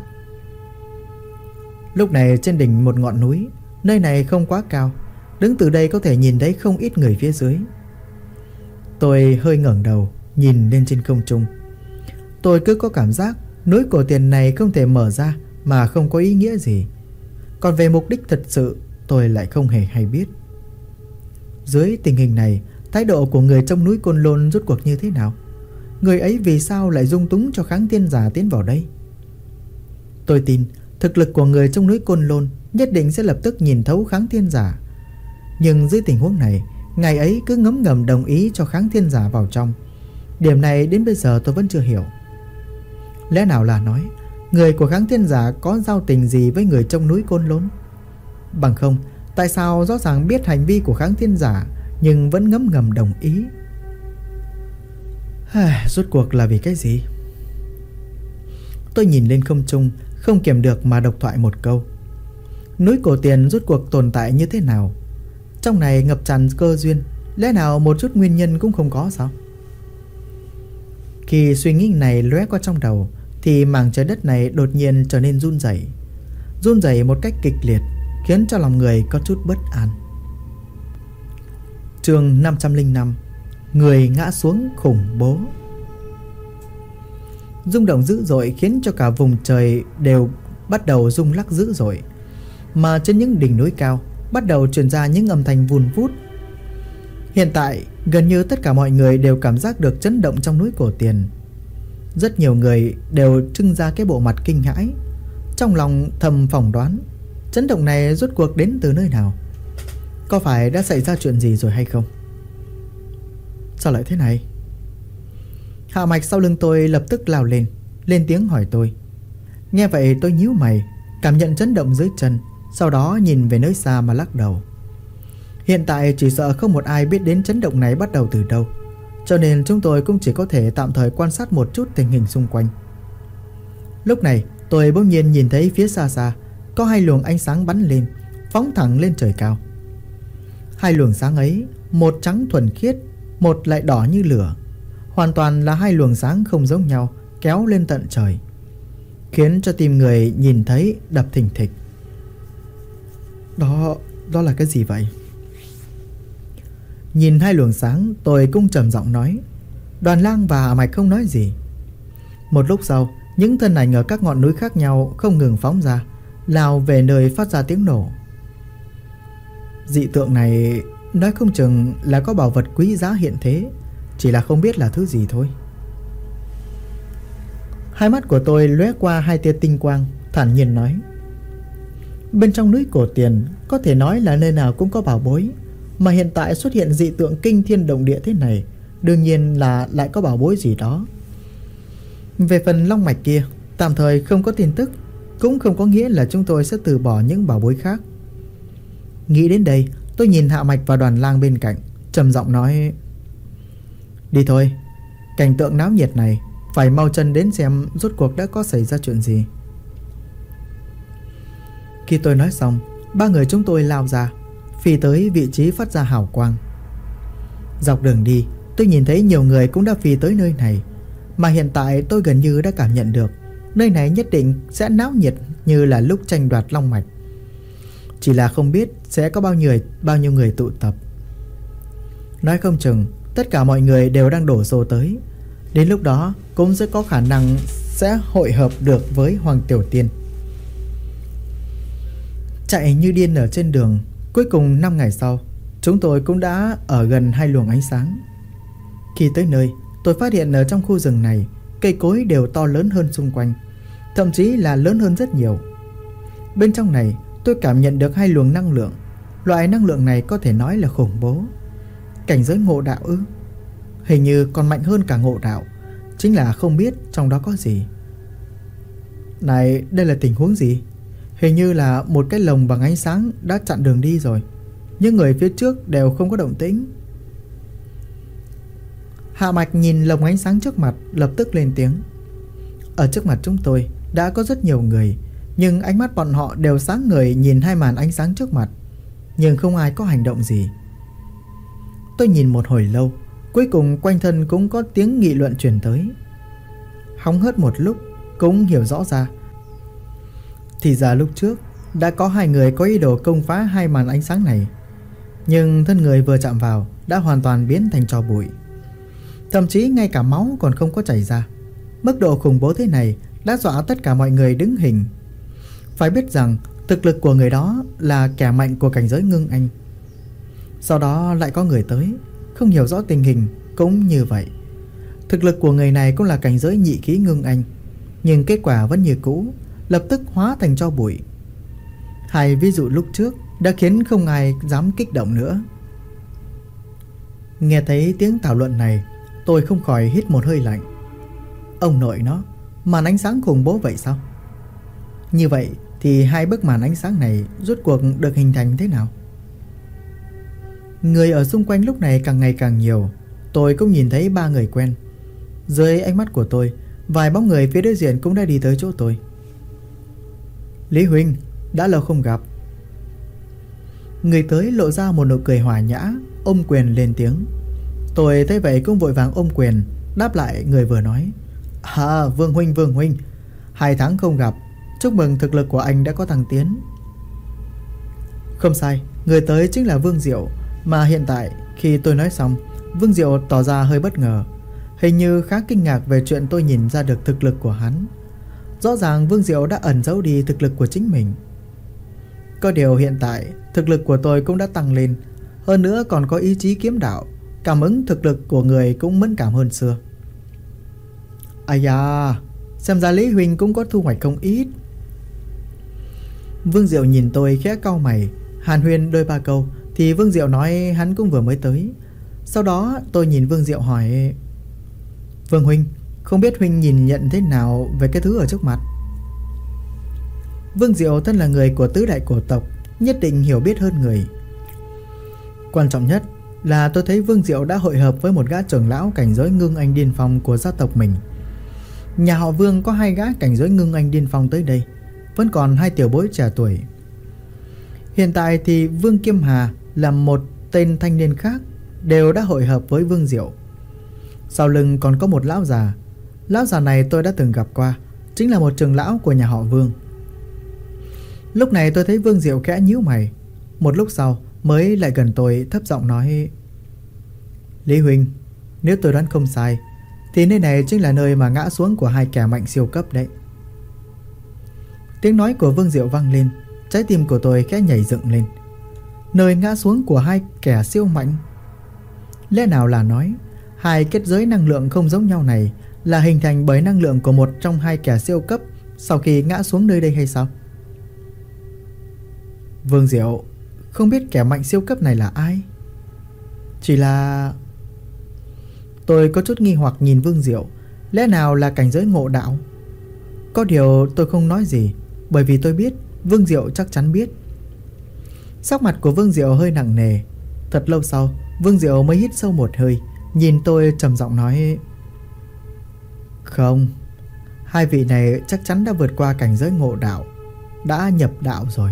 Lúc này trên đỉnh một ngọn núi, nơi này không quá cao, đứng từ đây có thể nhìn thấy không ít người phía dưới. Tôi hơi ngẩng đầu nhìn lên trên không trung. Tôi cứ có cảm giác núi Cổ Tiền này không thể mở ra mà không có ý nghĩa gì. Còn về mục đích thật sự tôi lại không hề hay biết. Dưới tình hình này, thái độ của người trong núi Côn Lôn rốt cuộc như thế nào? Người ấy vì sao lại dung túng cho kháng thiên giả tiến vào đây? Tôi tin thực lực của người trong núi Côn Lôn nhất định sẽ lập tức nhìn thấu kháng thiên giả. Nhưng dưới tình huống này, ngài ấy cứ ngấm ngầm đồng ý cho kháng thiên giả vào trong. Điểm này đến bây giờ tôi vẫn chưa hiểu. Lẽ nào là nói người của kháng thiên giả có giao tình gì với người trong núi Côn Lôn? Bằng không, tại sao rõ ràng biết hành vi của kháng thiên giả nhưng vẫn ngấm ngầm đồng ý? Rốt cuộc là vì cái gì? Tôi nhìn lên không trung, không kiềm được mà độc thoại một câu. Núi Cổ Tiền rốt cuộc tồn tại như thế nào? Trong này ngập tràn cơ duyên, lẽ nào một chút nguyên nhân cũng không có sao? Khi suy nghĩ này lóe qua trong đầu thì mảng trời đất này đột nhiên trở nên run rẩy. Run rẩy một cách kịch liệt, khiến cho lòng người có chút bất an. Chương 505: Người ngã xuống khủng bố. Rung động dữ dội khiến cho cả vùng trời đều bắt đầu rung lắc dữ dội. Mà trên những đỉnh núi cao bắt đầu truyền ra những âm thanh vun vút. Hiện tại gần như tất cả mọi người đều cảm giác được chấn động trong núi Cổ Tiền. Rất nhiều người đều trưng ra cái bộ mặt kinh hãi, trong lòng thầm phỏng đoán chấn động này rốt cuộc đến từ nơi nào. Có phải đã xảy ra chuyện gì rồi hay không? Sao lại thế này? Hạ Mạch sau lưng tôi lập tức lao lên tiếng hỏi tôi. Nghe vậy tôi nhíu mày, cảm nhận chấn động dưới chân, sau đó nhìn về nơi xa mà lắc đầu. Hiện tại chỉ sợ không một ai biết đến chấn động này bắt đầu từ đâu, cho nên chúng tôi cũng chỉ có thể tạm thời quan sát một chút tình hình xung quanh. Lúc này tôi bỗng nhiên nhìn thấy phía xa xa có hai luồng ánh sáng bắn lên, phóng thẳng lên trời cao. Hai luồng sáng ấy, một trắng thuần khiết, một lại đỏ như lửa, hoàn toàn là hai luồng sáng không giống nhau, kéo lên tận trời, khiến cho tim người nhìn thấy đập thình thịch. Đó là cái gì vậy? Nhìn hai luồng sáng, tôi cũng trầm giọng nói. Đoàn Lang và Hạ Mạch không nói gì. Một lúc sau, những thân ảnh ở các ngọn núi khác nhau không ngừng phóng ra, lao về nơi phát ra tiếng nổ. Dị tượng này nói không chừng là có bảo vật quý giá hiện thế, chỉ là không biết là thứ gì thôi. Hai mắt của tôi lóe qua hai tia tinh quang, thản nhiên nói. Bên trong núi Cổ Tiền có thể nói là nơi nào cũng có bảo bối, mà hiện tại xuất hiện dị tượng kinh thiên động địa thế này, đương nhiên là lại có bảo bối gì đó. Về phần long mạch kia, tạm thời không có tin tức, cũng không có nghĩa là chúng tôi sẽ từ bỏ những bảo bối khác. Nghĩ đến đây, tôi nhìn Hạ Mạch và Đoàn Lang bên cạnh, trầm giọng nói. Đi thôi, cảnh tượng náo nhiệt này phải mau chân đến xem rốt cuộc đã có xảy ra chuyện gì. Khi tôi nói xong, ba người chúng tôi lao ra, phi tới vị trí phát ra hào quang. Dọc đường đi, tôi nhìn thấy nhiều người cũng đã phi tới nơi này, Mà hiện tại tôi gần như đã cảm nhận được nơi này nhất định sẽ náo nhiệt như là lúc tranh đoạt long mạch. Chỉ là không biết sẽ có bao nhiêu người tụ tập. Nói không chừng tất cả mọi người đều đang đổ xô tới. Đến lúc đó cũng sẽ có khả năng sẽ hội hợp được với Hoàng Tiểu Tiên. Chạy như điên ở trên đường. Cuối cùng 5 ngày sau, chúng tôi cũng đã ở gần 2 luồng ánh sáng. Khi tới nơi, tôi phát hiện ở trong khu rừng này, cây cối đều to lớn hơn xung quanh, thậm chí là lớn hơn rất nhiều. Bên trong này tôi cảm nhận được 2 luồng năng lượng. Loại năng lượng này có thể nói là khủng bố. Cảnh giới ngộ đạo ư? Hình như còn mạnh hơn cả ngộ đạo. Chính là không biết trong đó có gì. Này, đây là tình huống gì? Hình như là một cái lồng bằng ánh sáng đã chặn đường đi rồi. Những người phía trước đều không có động tĩnh. Hạ Mạch nhìn lồng ánh sáng trước mặt, lập tức lên tiếng. Ở trước mặt chúng tôi đã có rất nhiều người, nhưng ánh mắt bọn họ đều sáng ngời nhìn 2 màn ánh sáng trước mặt, nhưng không ai có hành động gì. Tôi nhìn một hồi lâu, cuối cùng quanh thân cũng có tiếng nghị luận truyền tới. Hóng hớt một lúc cũng hiểu rõ ra. Thì ra lúc trước đã có 2 người có ý đồ công phá 2 màn ánh sáng này, nhưng thân người vừa chạm vào đã hoàn toàn biến thành tro bụi. Thậm chí ngay cả máu còn không có chảy ra. Mức độ khủng bố thế này đã dọa tất cả mọi người đứng hình. Phải biết rằng thực lực của người đó là kẻ mạnh của cảnh giới ngưng anh. Sau đó lại có người tới, không hiểu rõ tình hình cũng như vậy. Thực lực của người này cũng là cảnh giới nhị khí ngưng anh, nhưng kết quả vẫn như cũ, lập tức hóa thành tro bụi. 2 ví dụ lúc trước đã khiến không ai dám kích động nữa. Nghe thấy tiếng thảo luận này, tôi không khỏi hít một hơi lạnh. Ông nội nó, màn ánh sáng khủng bố vậy sao? Như vậy thì 2 bức màn ánh sáng này rốt cuộc được hình thành thế nào? Người ở xung quanh lúc này càng ngày càng nhiều. Tôi cũng nhìn thấy 3 người quen. Dưới ánh mắt của tôi, vài bóng người phía đối diện cũng đã đi tới chỗ tôi. Lý huynh, đã lâu không gặp. Người tới lộ ra một nụ cười hòa nhã, ôm quyền lên tiếng. Tôi thấy vậy cũng vội vàng ôm quyền, đáp lại người vừa nói. Vương huynh, 2 tháng không gặp, chúc mừng thực lực của anh đã có thăng tiến. Không sai, người tới chính là Vương Diệu. Mà hiện tại khi tôi nói xong, Vương Diệu tỏ ra hơi bất ngờ, hình như khá kinh ngạc về chuyện tôi nhìn ra được thực lực của hắn. Rõ ràng Vương Diệu đã ẩn giấu đi thực lực của chính mình. Có điều hiện tại thực lực của tôi cũng đã tăng lên, hơn nữa còn có ý chí kiếm đạo, cảm ứng thực lực của người cũng mẫn cảm hơn xưa. Ai da, xem ra Lý huynh cũng có thu hoạch không ít. Vương Diệu nhìn tôi khẽ cau mày, hàn huyên đôi ba câu thì Vương Diệu nói hắn cũng vừa mới tới. Sau đó tôi nhìn Vương Diệu hỏi: Vương huynh, không biết huynh nhìn nhận thế nào về cái thứ ở trước mặt? Vương Diệu thân là người của tứ đại cổ tộc, nhất định hiểu biết hơn người. Quan trọng nhất là tôi thấy Vương Diệu đã hội hợp với một gã trưởng lão cảnh giới ngưng anh điên phong của gia tộc mình. Nhà họ Vương có 2 gã cảnh giới ngưng anh điên phong tới đây, vẫn còn 2 tiểu bối trẻ tuổi. Hiện tại thì Vương Kiêm Hà là một tên thanh niên khác đều đã hội hợp với Vương Diệu. Sau lưng còn có một lão già. Lão già này tôi đã từng gặp qua, chính là một trưởng lão của nhà họ Vương. Lúc này tôi thấy Vương Diệu khẽ nhíu mày, một lúc sau mới lại gần tôi thấp giọng nói: Lý huynh, nếu tôi đoán không sai thì nơi này chính là nơi mà ngã xuống của 2 kẻ mạnh siêu cấp đấy. Tiếng nói của Vương Diệu vang lên, trái tim của tôi khẽ nhảy dựng lên. Nơi ngã xuống của 2 kẻ siêu mạnh? Lẽ nào là nói 2 kết giới năng lượng không giống nhau này là hình thành bởi năng lượng của một trong 2 kẻ siêu cấp sau khi ngã xuống nơi đây hay sao? Vương Diệu không biết kẻ mạnh siêu cấp này là ai. Chỉ là tôi có chút nghi hoặc nhìn Vương Diệu. Lẽ nào là cảnh giới ngộ đạo? Có điều tôi không nói gì, bởi vì tôi biết Vương Diệu chắc chắn biết. Sắc mặt của Vương Diệu hơi nặng nề. Thật lâu sau Vương Diệu mới hít sâu một hơi, nhìn tôi trầm giọng nói: Không, 2 vị này chắc chắn đã vượt qua cảnh giới ngộ đạo, đã nhập đạo rồi.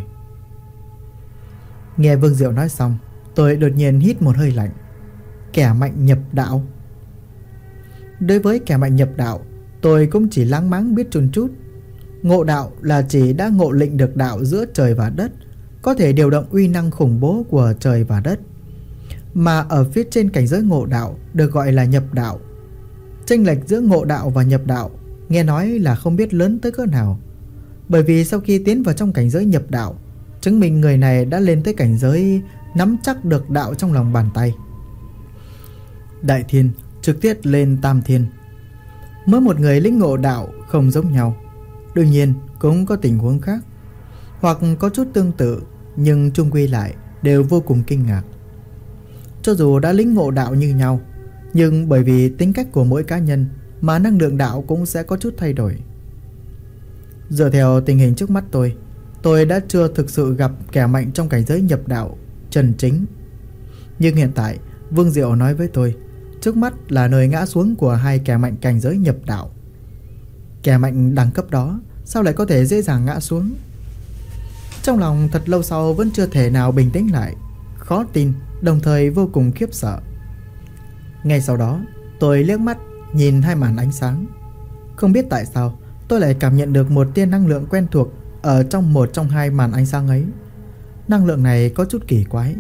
Nghe Vương Diệu nói xong, tôi đột nhiên hít một hơi lạnh. Kẻ mạnh nhập đạo? Đối với kẻ mạnh nhập đạo, tôi cũng chỉ láng máng biết chun chút. Ngộ đạo là chỉ đã ngộ lĩnh được đạo giữa trời và đất, có thể điều động uy năng khủng bố của trời và đất. Mà ở phía trên cảnh giới ngộ đạo được gọi là nhập đạo. Chênh lệch giữa ngộ đạo và nhập đạo nghe nói là không biết lớn tới cỡ nào. Bởi vì sau khi tiến vào trong cảnh giới nhập đạo, chứng minh người này đã lên tới cảnh giới nắm chắc được đạo trong lòng bàn tay. Đại thiên trực tiếp lên tam thiên. Mỗi một người lĩnh ngộ đạo không giống nhau, đương nhiên cũng có tình huống khác, hoặc có chút tương tự, nhưng chung quy lại đều vô cùng kinh ngạc. Cho dù đã lĩnh ngộ đạo như nhau, nhưng bởi vì tính cách của mỗi cá nhân mà năng lượng đạo cũng sẽ có chút thay đổi. Dựa theo tình hình trước mắt tôi đã chưa thực sự gặp kẻ mạnh trong cảnh giới nhập đạo chân chính. Nhưng hiện tại Vương Diệu nói với tôi, trước mắt là nơi ngã xuống của hai kẻ mạnh cảnh giới nhập đạo. Kẻ mạnh đẳng cấp đó sao lại có thể dễ dàng ngã xuống? Trong lòng thật lâu sau vẫn chưa thể nào bình tĩnh lại, khó tin, đồng thời vô cùng khiếp sợ. Ngay sau đó tôi liếc mắt nhìn hai màn ánh sáng. Không biết tại sao tôi lại cảm nhận được một tia năng lượng quen thuộc ở trong một trong hai màn ánh sáng ấy. Năng lượng này có chút kỳ quái.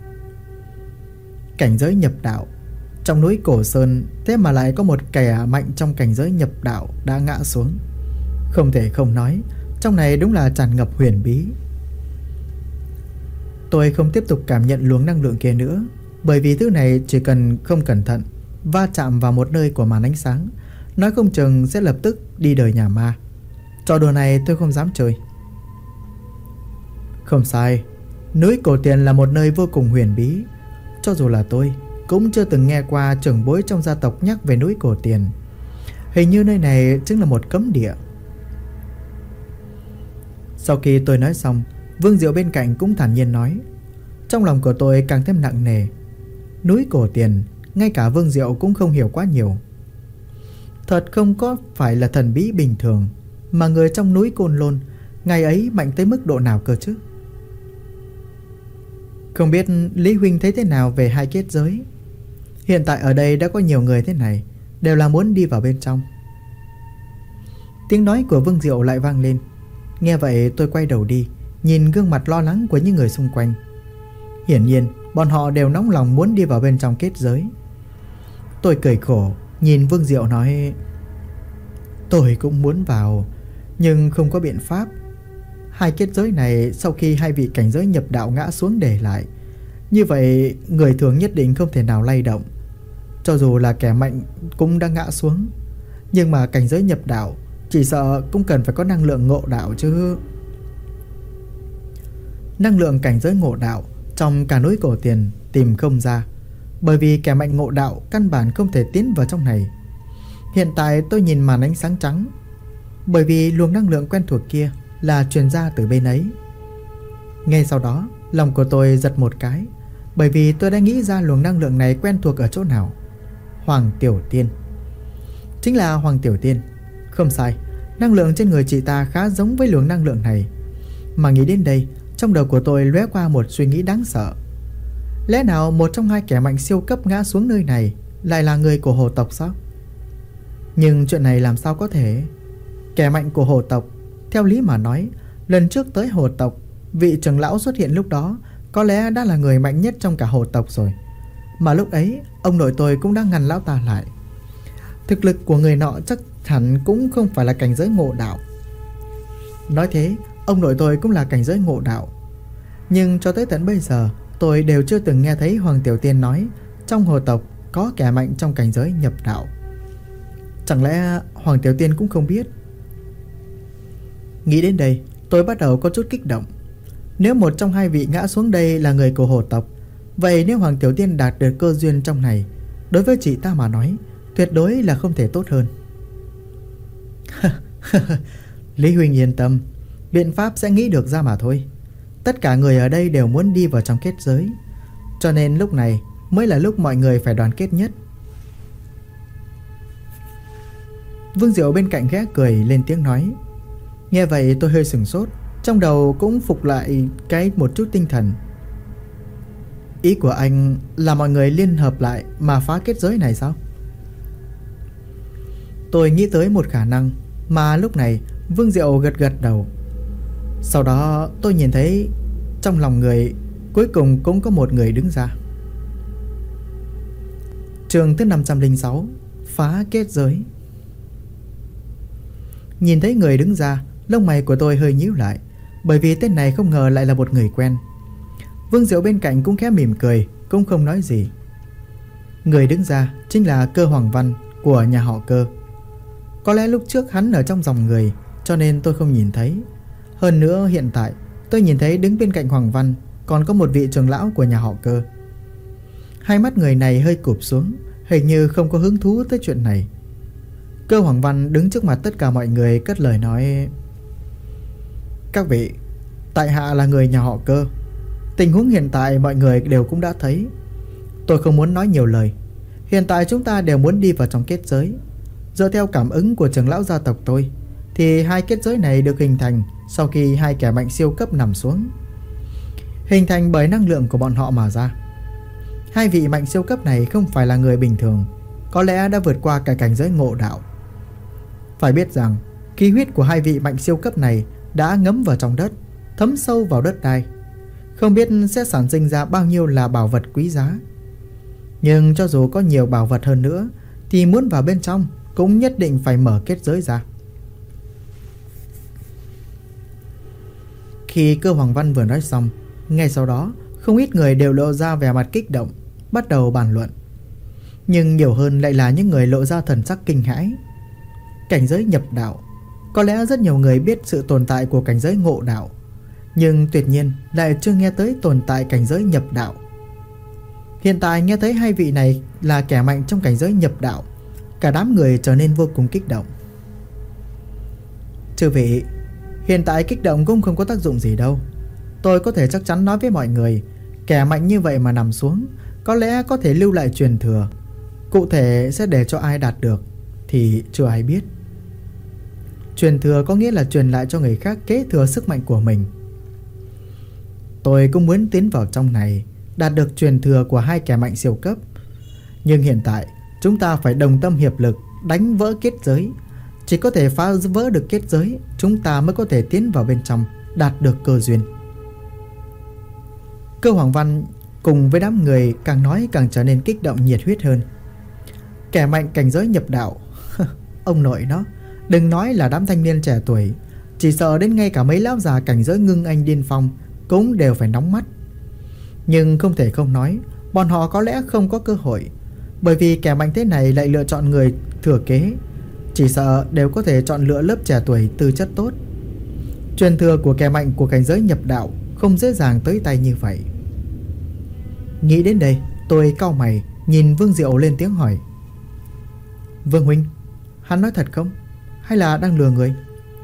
Cảnh giới nhập đạo, trong núi Cổ Sơn thế mà lại có một kẻ mạnh trong cảnh giới nhập đạo đã ngã xuống. Không thể không nói, trong này đúng là tràn ngập huyền bí. Tôi không tiếp tục cảm nhận luồng năng lượng kia nữa, bởi vì thứ này chỉ cần không cẩn thận va chạm vào một nơi của màn ánh sáng, nói không chừng sẽ lập tức đi đời nhà ma. Trò đùa này tôi không dám chơi. Không sai, núi Cổ Tiền là một nơi vô cùng huyền bí. Cho dù là tôi cũng chưa từng nghe qua trưởng bối trong gia tộc nhắc về núi Cổ Tiền. Hình như nơi này chính là một cấm địa. Sau khi tôi nói xong, Vương Diệu bên cạnh cũng thản nhiên nói. Trong lòng của tôi càng thêm nặng nề. Núi Cổ Tiền, ngay cả Vương Diệu cũng không hiểu quá nhiều. Thật không có phải là thần bí bình thường, mà người trong núi Côn Lôn ngày ấy mạnh tới mức độ nào cơ chứ? Không biết Lý Huynh thấy thế nào về hai kết giới? Hiện tại ở đây đã có nhiều người thế này, đều là muốn đi vào bên trong. Tiếng nói của Vương Diệu lại vang lên. Nghe vậy tôi quay đầu đi, nhìn gương mặt lo lắng của những người xung quanh. Hiển nhiên bọn họ đều nóng lòng muốn đi vào bên trong kết giới. Tôi cười khổ nhìn Vương Diệu nói, tôi cũng muốn vào, nhưng không có biện pháp. Hai kết giới này sau khi hai vị cảnh giới nhập đạo ngã xuống để lại, như vậy người thường nhất định không thể nào lay động. Cho dù là kẻ mạnh cũng đã ngã xuống, nhưng mà cảnh giới nhập đạo chỉ sợ cũng cần phải có năng lượng ngộ đạo chứ. Năng lượng cảnh giới ngộ đạo trong cả núi Cổ Tiền tìm không ra, bởi vì kẻ mạnh ngộ đạo căn bản không thể tiến vào trong này. Hiện tại tôi nhìn màn ánh sáng trắng, bởi vì luồng năng lượng quen thuộc kia là truyền ra từ bên ấy. Ngay sau đó lòng của tôi giật một cái, bởi vì tôi đã nghĩ ra luồng năng lượng này quen thuộc ở chỗ nào. Hoàng Tiểu Tiên. Chính là Hoàng Tiểu Tiên. Không sai, năng lượng trên người chị ta khá giống với luồng năng lượng này. Mà nghĩ đến đây, trong đầu của tôi lóe qua một suy nghĩ đáng sợ. Lẽ nào một trong hai kẻ mạnh siêu cấp ngã xuống nơi này lại là người của hồ tộc sao? Nhưng chuyện này làm sao có thể? Kẻ mạnh của hồ tộc, theo lý mà nói, lần trước tới hồ tộc, vị trưởng lão xuất hiện lúc đó có lẽ đã là người mạnh nhất trong cả hồ tộc rồi. Mà lúc ấy ông nội tôi cũng đã ngăn lão ta lại. Thực lực của người nọ chắc hẳn cũng không phải là cảnh giới ngộ đạo. Nói thế, ông nội tôi cũng là cảnh giới ngộ đạo. Nhưng cho tới tận bây giờ tôi đều chưa từng nghe thấy Hoàng Tiểu Tiên nói trong hồ tộc có kẻ mạnh trong cảnh giới nhập đạo. Chẳng lẽ Hoàng Tiểu Tiên cũng không biết? Nghĩ đến đây tôi bắt đầu có chút kích động. Nếu một trong hai vị ngã xuống đây là người của hồ tộc, vậy nếu Hoàng Tiểu Tiên đạt được cơ duyên trong này, đối với chị ta mà nói tuyệt đối là không thể tốt hơn. Lý Huynh yên tâm, biện pháp sẽ nghĩ được ra mà thôi. Tất cả người ở đây đều muốn đi vào trong kết giới, cho nên lúc này mới là lúc mọi người phải đoàn kết nhất. Vương Diệu bên cạnh ghé cười lên tiếng nói. Nghe vậy tôi hơi sửng sốt, trong đầu cũng phục lại một chút tinh thần. Ý của anh là mọi người liên hợp lại mà phá kết giới này sao? Tôi nghĩ tới một khả năng mà lúc này Vương Diệu gật gật đầu. Sau đó tôi nhìn thấy trong lòng người cuối cùng cũng có một người đứng ra. Chương thứ 506, phá kết giới. Nhìn thấy người đứng ra, lông mày của tôi hơi nhíu lại, bởi vì tên này không ngờ lại là một người quen. Vương Diệu bên cạnh cũng khẽ mỉm cười, cũng không nói gì. Người đứng ra chính là Cơ Hoàng Văn của nhà họ Cơ. Có lẽ lúc trước hắn ở trong dòng người, cho nên tôi không nhìn thấy. Hơn nữa hiện tại tôi nhìn thấy đứng bên cạnh Hoàng Văn còn có một vị trưởng lão của nhà họ Cơ. Hai mắt người này hơi cụp xuống, hình như không có hứng thú tới chuyện này. Cơ Hoàng Văn đứng trước mặt tất cả mọi người cất lời nói: Các vị, tại hạ là người nhà họ Cơ. Tình huống hiện tại mọi người đều cũng đã thấy. Tôi không muốn nói nhiều lời. Hiện tại chúng ta đều muốn đi vào trong kết giới. Dựa theo cảm ứng của trưởng lão gia tộc tôi, thì hai kết giới này được hình thành sau khi hai kẻ mạnh siêu cấp nằm xuống, hình thành bởi năng lượng của bọn họ mà ra. Hai vị mạnh siêu cấp này không phải là người bình thường, có lẽ đã vượt qua cả cảnh giới ngộ đạo. Phải biết rằng khí huyết của hai vị mạnh siêu cấp này đã ngấm vào trong đất, thấm sâu vào đất đai, không biết sẽ sản sinh ra bao nhiêu là bảo vật quý giá. Nhưng cho dù có nhiều bảo vật hơn nữa, thì muốn vào bên trong cũng nhất định phải mở kết giới ra. Khi Cơ Hoàng Văn vừa nói xong, ngay sau đó không ít người đều lộ ra vẻ mặt kích động, bắt đầu bàn luận. Nhưng nhiều hơn lại là những người lộ ra thần sắc kinh hãi. Cảnh giới nhập đạo, có lẽ rất nhiều người biết sự tồn tại của cảnh giới ngộ đạo, nhưng tuyệt nhiên lại chưa nghe tới tồn tại cảnh giới nhập đạo. Hiện tại nghe thấy hai vị này là kẻ mạnh trong cảnh giới nhập đạo, cả đám người trở nên vô cùng kích động. Chư vị, hiện tại kích động cũng không có tác dụng gì đâu. Tôi có thể chắc chắn nói với mọi người, kẻ mạnh như vậy mà nằm xuống, có lẽ có thể lưu lại truyền thừa. Cụ thể sẽ để cho ai đạt được thì chưa ai biết. Truyền thừa có nghĩa là truyền lại cho người khác kế thừa sức mạnh của mình. Tôi cũng muốn tiến vào trong này, đạt được truyền thừa của hai kẻ mạnh siêu cấp. Nhưng hiện tại chúng ta phải đồng tâm hiệp lực đánh vỡ kết giới. Chỉ có thể phá vỡ được kết giới, chúng ta mới có thể tiến vào bên trong, đạt được cơ duyên. Cơ Hoàng Văn cùng với đám người càng nói càng trở nên kích động nhiệt huyết hơn. Kẻ mạnh cảnh giới nhập đạo, ông nội nó, đừng nói là đám thanh niên trẻ tuổi, chỉ sợ đến ngay cả mấy lão già cảnh giới ngưng anh điên phong cũng đều phải nóng mắt. Nhưng không thể không nói, bọn họ có lẽ không có cơ hội, bởi vì kẻ mạnh thế này lại lựa chọn người thừa kế, chỉ sợ đều có thể chọn lựa lớp trẻ tuổi tư chất tốt. Truyền thừa của kẻ mạnh của cảnh giới nhập đạo không dễ dàng tới tay như vậy. Nghĩ đến đây, tôi cau mày nhìn Vương Diệu lên tiếng hỏi: Vương huynh, hắn nói thật không? Hay là đang lừa người?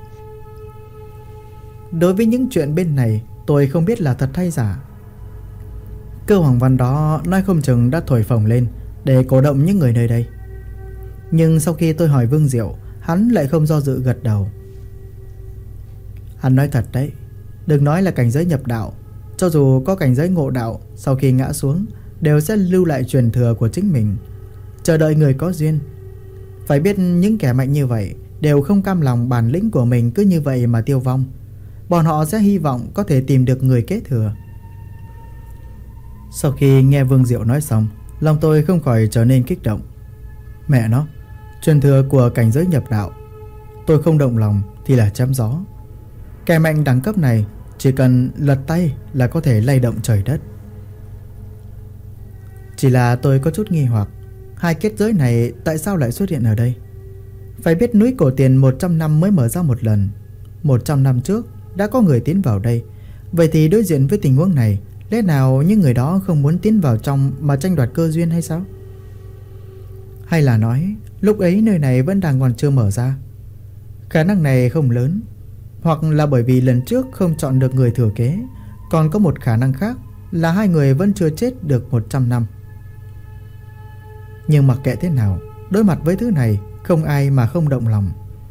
Đối với những chuyện bên này, tôi không biết là thật hay giả. Cơ Hoàng Văn đó nói không chừng đã thổi phồng lên để cổ động những người nơi đây. Nhưng sau khi tôi hỏi Vương Diệu, hắn lại không do dự gật đầu. Hắn nói thật đấy. Đừng nói là cảnh giới nhập đạo, cho dù có cảnh giới ngộ đạo, sau khi ngã xuống đều sẽ lưu lại truyền thừa của chính mình, chờ đợi người có duyên. Phải biết những kẻ mạnh như vậy đều không cam lòng bản lĩnh của mình cứ như vậy mà tiêu vong. Bọn họ sẽ hy vọng có thể tìm được người kế thừa. Sau khi nghe Vương Diệu nói xong, lòng tôi không khỏi trở nên kích động. Mẹ nó, truyền thừa của cảnh giới nhập đạo, tôi không động lòng thì là chém gió. Kẻ mạnh đẳng cấp này chỉ cần lật tay là có thể lay động trời đất. Chỉ là tôi có chút nghi hoặc, hai kết giới này tại sao lại xuất hiện ở đây? Phải biết núi Cổ Tiền 100 năm mới mở ra một lần, 100 năm trước đã có người tiến vào đây. Vậy thì đối diện với tình huống này, lẽ nào những người đó không muốn tiến vào trong mà tranh đoạt cơ duyên hay sao? Hay là nói lúc ấy nơi này vẫn đang còn chưa mở ra? Khả năng này không lớn. Hoặc là bởi vì lần trước không chọn được người thừa kế. Còn có một khả năng khác là hai người vẫn chưa chết được 100 năm. Nhưng mặc kệ thế nào, đối mặt với thứ này, không ai mà không động lòng.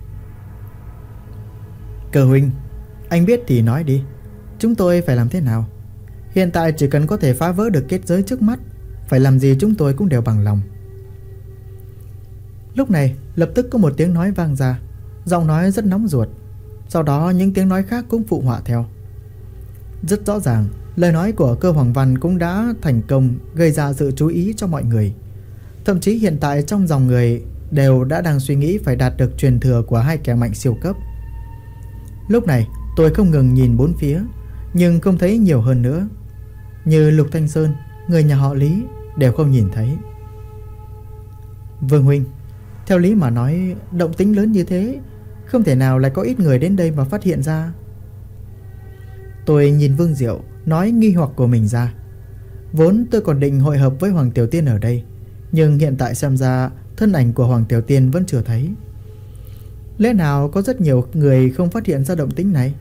Cơ huynh, anh biết thì nói đi, chúng tôi phải làm thế nào? Hiện tại chỉ cần có thể phá vỡ được kết giới trước mắt, phải làm gì chúng tôi cũng đều bằng lòng. Lúc này Lập tức có một tiếng nói vang ra, giọng nói rất nóng ruột. Sau đó những tiếng nói khác cũng phụ họa theo. Rất rõ ràng, lời nói của Cơ Hoàng Văn cũng đã thành công gây ra sự chú ý cho mọi người. Thậm chí hiện tại trong dòng người đều đã đang suy nghĩ phải đạt được truyền thừa của hai kẻ mạnh siêu cấp. Lúc này tôi không ngừng nhìn bốn phía, nhưng không thấy nhiều hơn nữa. Như Lục Thanh Sơn, người nhà họ Lý đều không nhìn thấy. Vương huynh, theo lý mà nói, động tĩnh lớn như thế không thể nào lại có ít người đến đây mà phát hiện ra. Tôi nhìn Vương Diệu nói nghi hoặc của mình ra. Vốn tôi còn định hội hợp với Hoàng Tiểu Tiên ở đây, nhưng hiện tại xem ra thân ảnh của Hoàng Tiểu Tiên vẫn chưa thấy. Lẽ nào có rất nhiều người không phát hiện ra động tĩnh này?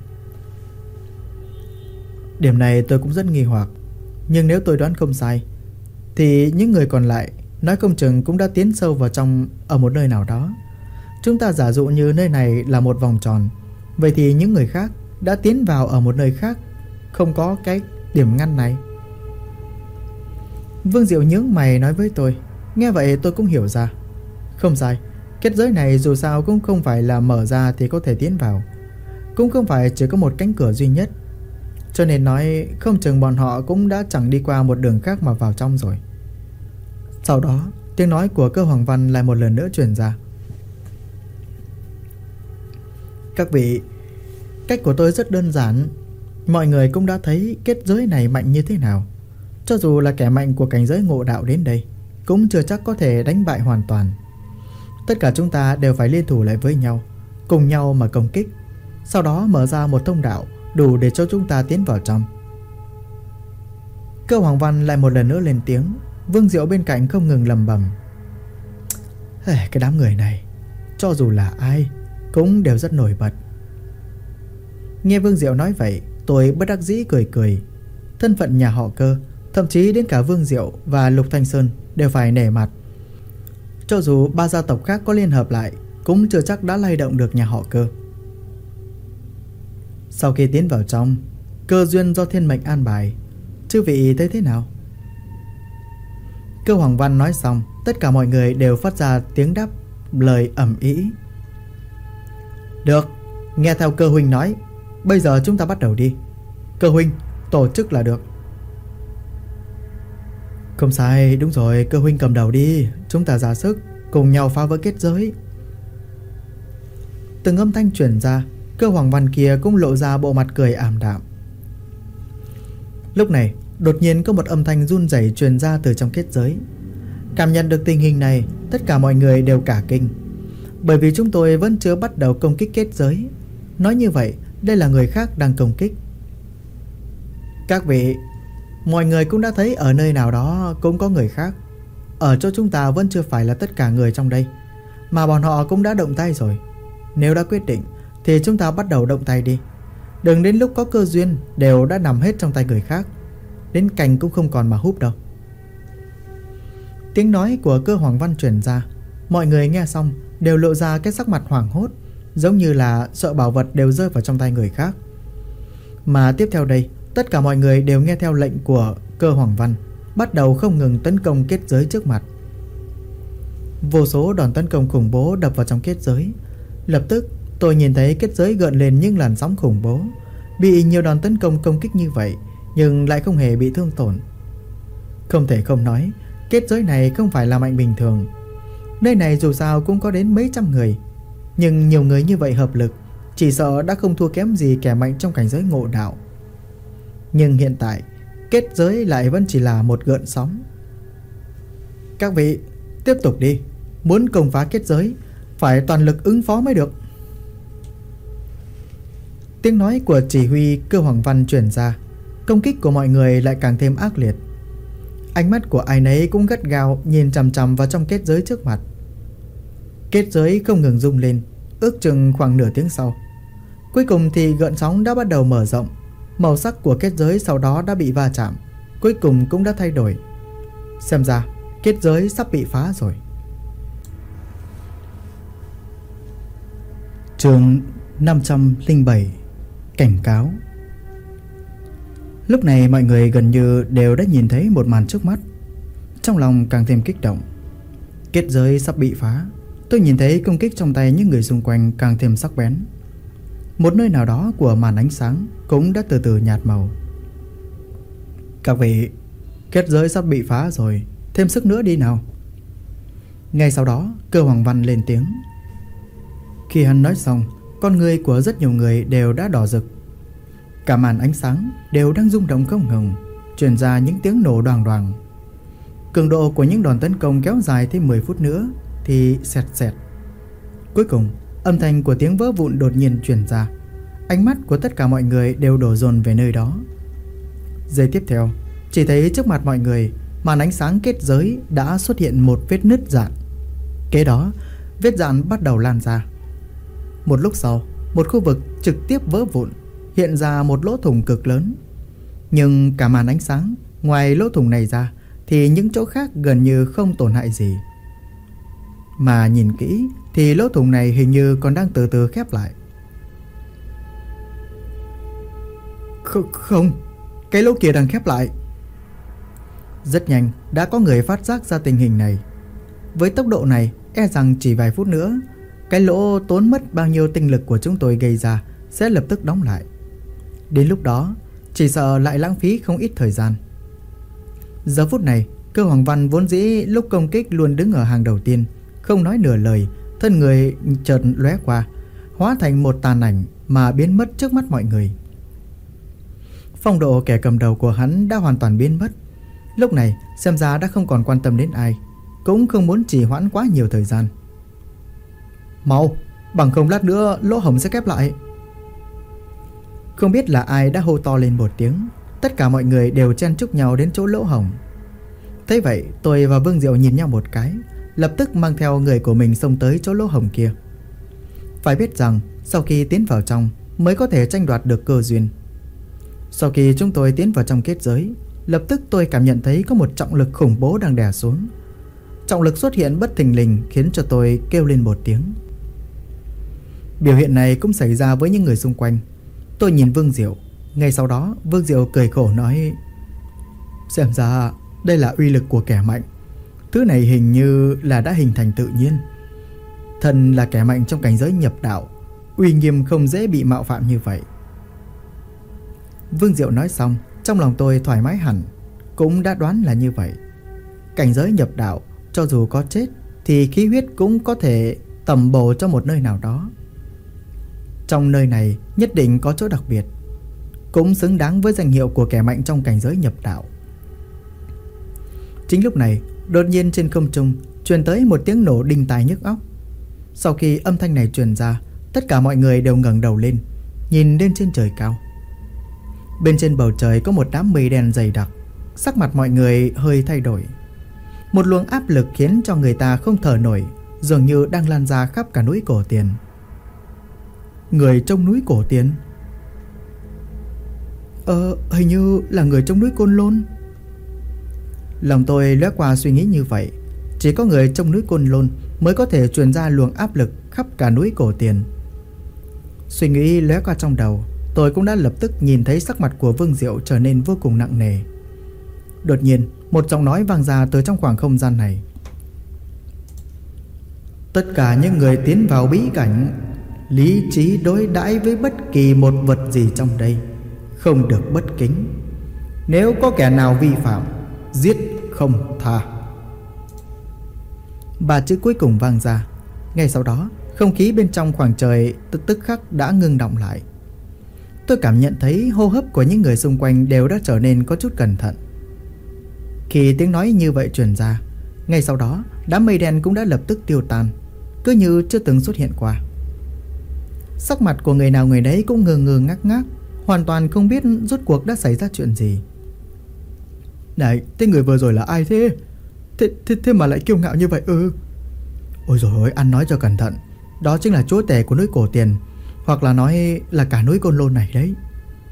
Điểm này tôi cũng rất nghi hoặc. Nhưng nếu tôi đoán không sai thì những người còn lại nói không chừng cũng đã tiến sâu vào trong ở một nơi nào đó. Chúng ta giả dụ như nơi này là một vòng tròn, vậy thì những người khác đã tiến vào ở một nơi khác, không có cái điểm ngăn này. Vương Diệu nhướng mày nói với tôi. Nghe vậy tôi cũng hiểu ra. Không sai, kết giới này dù sao cũng không phải là mở ra thì có thể tiến vào, cũng không phải chỉ có một cánh cửa duy nhất. Cho nên nói không chừng bọn họ cũng đã chẳng đi qua một đường khác mà vào trong rồi. Sau đó tiếng nói của Cơ Hoàng Văn lại một lần nữa truyền ra. Các vị, cách của tôi rất đơn giản. Mọi người cũng đã thấy kết giới này mạnh như thế nào. Cho dù là kẻ mạnh của cảnh giới ngộ đạo đến đây cũng chưa chắc có thể đánh bại hoàn toàn. Tất cả chúng ta đều phải liên thủ lại với nhau, cùng nhau mà công kích, sau đó mở ra một thông đạo đủ để cho chúng ta tiến vào trong. Cơ Hoàng Văn lại một lần nữa lên tiếng. Vương Diệu bên cạnh không ngừng lẩm bẩm. Cái đám người này, cho dù là ai cũng đều rất nổi bật. Nghe Vương Diệu nói vậy, tôi bất đắc dĩ cười cười. Thân phận nhà họ Cơ, thậm chí đến cả Vương Diệu và Lục Thanh Sơn đều phải nể mặt. Cho dù ba gia tộc khác có liên hợp lại cũng chưa chắc đã lay động được nhà họ Cơ. Sau khi tiến vào trong, cơ duyên do thiên mệnh an bài, chư vị thấy thế nào? Cơ Hoàng Văn nói xong, tất cả mọi người đều phát ra tiếng đáp lời ầm ĩ. Được, nghe theo Cơ huynh nói, bây giờ chúng ta bắt đầu đi. Cơ huynh, tổ chức là được. Không sai, đúng rồi, Cơ huynh cầm đầu đi. Chúng ta ra sức, cùng nhau phá vỡ kết giới. Từng âm thanh truyền ra, Cơ Hoàng Văn kia cũng lộ ra bộ mặt cười ảm đạm. Lúc này đột nhiên có một âm thanh run rẩy truyền ra từ trong kết giới. Cảm nhận được tình hình này, tất cả mọi người đều cả kinh. Bởi vì chúng tôi vẫn chưa bắt đầu công kích kết giới. Nói như vậy, đây là người khác đang công kích. Các vị, mọi người cũng đã thấy ở nơi nào đó cũng có người khác. Ở chỗ chúng ta vẫn chưa phải là tất cả người trong đây, mà bọn họ cũng đã động tay rồi. Nếu đã quyết định thì chúng ta bắt đầu động tay đi. Đừng đến lúc có cơ duyên đều đã nằm hết trong tay người khác, đến cành cũng không còn mà húp đâu. Tiếng nói của Cơ Hoàng Văn truyền ra. Mọi người nghe xong đều lộ ra cái sắc mặt hoảng hốt, giống như là sợ bảo vật đều rơi vào trong tay người khác. Mà tiếp theo đây, tất cả mọi người đều nghe theo lệnh của Cơ Hoàng Văn, bắt đầu không ngừng tấn công kết giới trước mặt. Vô số đòn tấn công khủng bố đập vào trong kết giới. Lập tức tôi nhìn thấy kết giới gợn lên những làn sóng khủng bố. Bị nhiều đòn tấn công công kích như vậy nhưng lại không hề bị thương tổn. Không thể không nói, kết giới này không phải là mạnh bình thường. Nơi này dù sao cũng có đến mấy trăm người, nhưng nhiều người như vậy hợp lực, chỉ sợ đã không thua kém gì kẻ mạnh trong cảnh giới ngộ đạo. Nhưng hiện tại kết giới lại vẫn chỉ là một gợn sóng. Các vị, tiếp tục đi. Muốn công phá kết giới phải toàn lực ứng phó mới được. Tiếng nói của chỉ huy Cơ Hoàng Văn truyền ra. Công kích của mọi người lại càng thêm ác liệt. Ánh mắt của ai nấy cũng gắt gao nhìn chằm chằm vào trong kết giới trước mặt. Kết giới không ngừng rung lên, ước chừng khoảng nửa tiếng sau. Cuối cùng thì gợn sóng đã bắt đầu mở rộng. Màu sắc của kết giới sau đó đã bị va chạm, cuối cùng cũng đã thay đổi. Xem ra kết giới sắp bị phá rồi. Chương 507: Cảnh cáo. Lúc này mọi người gần như đều đã nhìn thấy một màn trước mắt, trong lòng càng thêm kích động. Kết giới sắp bị phá, Tôi nhìn thấy công kích trong tay những người xung quanh càng thêm sắc bén. Một nơi nào đó của màn ánh sáng cũng đã từ từ nhạt màu. Các vị, kết giới sắp bị phá rồi, thêm sức nữa đi nào. Ngay sau đó, Cơ Hoàng Văn lên tiếng. Khi hắn nói xong, con người của rất nhiều người đều đã đỏ rực. Cả màn ánh sáng đều đang rung động không ngừng, truyền ra những tiếng nổ đoàng đoàng. Cường độ của những đòn tấn công kéo dài thêm 10 phút nữa thì xẹt xẹt. Cuối cùng, âm thanh của tiếng vỡ vụn đột nhiên truyền ra. Ánh mắt của tất cả mọi người đều đổ dồn về nơi đó. Giây tiếp theo, chỉ thấy trước mặt mọi người, màn ánh sáng kết giới đã xuất hiện một vết nứt dạn. Kế đó, vết dạn bắt đầu lan ra. Một lúc sau, một khu vực trực tiếp vỡ vụn, hiện ra một lỗ thủng cực lớn. Nhưng cả màn ánh sáng, ngoài lỗ thủng này ra thì những chỗ khác gần như không tổn hại gì. Mà nhìn kỹ thì lỗ thủng này hình như còn đang từ từ khép lại. Không, cái lỗ kia đang khép lại. Rất nhanh đã có người phát giác ra tình hình này. Với tốc độ này, e rằng chỉ vài phút nữa, cái lỗ tốn mất bao nhiêu tinh lực của chúng tôi gây ra sẽ lập tức đóng lại. Đến lúc đó, chỉ sợ lại lãng phí không ít thời gian. Giờ phút này, Cơ Hoàng Văn vốn dĩ lúc công kích luôn đứng ở hàng đầu tiên, không nói nửa lời, thân người chợt lóe qua, hóa thành một tàn ảnh mà biến mất trước mắt mọi người. Phong độ kẻ cầm đầu của hắn đã hoàn toàn biến mất. Lúc này xem ra đã không còn quan tâm đến ai, cũng không muốn trì hoãn quá nhiều thời gian. Mau, bằng không lát nữa lỗ hổng sẽ khép lại. Không biết là ai đã hô to lên một tiếng. Tất cả mọi người đều chen chúc nhau đến chỗ lỗ hổng. Thế vậy tôi và Vương Diệu nhìn nhau một cái, lập tức mang theo người của mình xông tới chỗ lỗ hổng kia. Phải biết rằng sau khi tiến vào trong mới có thể tranh đoạt được cơ duyên. Sau khi chúng tôi tiến vào trong kết giới, lập tức tôi cảm nhận thấy có một trọng lực khủng bố đang đè xuống. Trọng lực xuất hiện bất thình lình khiến cho tôi kêu lên một tiếng. Biểu hiện này cũng xảy ra với những người xung quanh. Tôi nhìn Vương Diệu. Ngay sau đó Vương Diệu cười khổ nói: xem ra đây là uy lực của kẻ mạnh. Thứ này hình như là đã hình thành tự nhiên. Thần là kẻ mạnh trong cảnh giới nhập đạo, uy nghiêm không dễ bị mạo phạm như vậy. Vương Diệu nói xong, trong lòng tôi thoải mái hẳn. Cũng đã đoán là như vậy. Cảnh giới nhập đạo, cho dù có chết thì khí huyết cũng có thể tầm bổ cho một nơi nào đó. Trong nơi này nhất định có chỗ đặc biệt, cũng xứng đáng với danh hiệu của kẻ mạnh trong cảnh giới nhập đạo. Chính lúc này, đột nhiên trên không trung truyền tới một tiếng nổ đinh tai nhức óc. Sau khi âm thanh này truyền ra, tất cả mọi người đều ngẩng đầu lên, nhìn lên trên trời cao. Bên trên bầu trời có một đám mây đen dày đặc. Sắc mặt mọi người hơi thay đổi. Một luồng áp lực khiến cho người ta không thở nổi, dường như đang lan ra khắp cả núi Cổ Tiền. Người trong núi Cổ Tiền? Hình như là người trong núi Côn Lôn. Lòng tôi lóe qua suy nghĩ như vậy. Chỉ có người trong núi Côn Lôn mới có thể truyền ra luồng áp lực khắp cả núi Cổ Tiền. Suy nghĩ lóe qua trong đầu, tôi cũng đã lập tức nhìn thấy sắc mặt của Vương Diệu trở nên vô cùng nặng nề. Đột nhiên, một giọng nói vang ra từ trong khoảng không gian này. Tất cả những người tiến vào bí cảnh, lý trí đối đãi với bất kỳ một vật gì trong đây, không được bất kính. Nếu có kẻ nào vi phạm, giết không tha. Ba chữ cuối cùng vang ra. Ngay sau đó, không khí bên trong khoảng trời tức khắc đã ngưng động lại. Tôi cảm nhận thấy hô hấp của những người xung quanh đều đã trở nên có chút cẩn thận. Khi tiếng nói như vậy truyền ra, ngay sau đó đám mây đen cũng đã lập tức tiêu tan, cứ như chưa từng xuất hiện qua. Sắc mặt của người nào người đấy cũng ngơ ngơ ngác ngác, hoàn toàn không biết rốt cuộc đã xảy ra chuyện gì. Này, thế người vừa rồi là ai thế? Thế mà lại kiêu ngạo như vậy ư? Ôi dồi ôi, ăn nói cho cẩn thận. Đó chính là chúa tể của núi Cổ Tiền, hoặc là nói là cả núi Côn Lôn này đấy.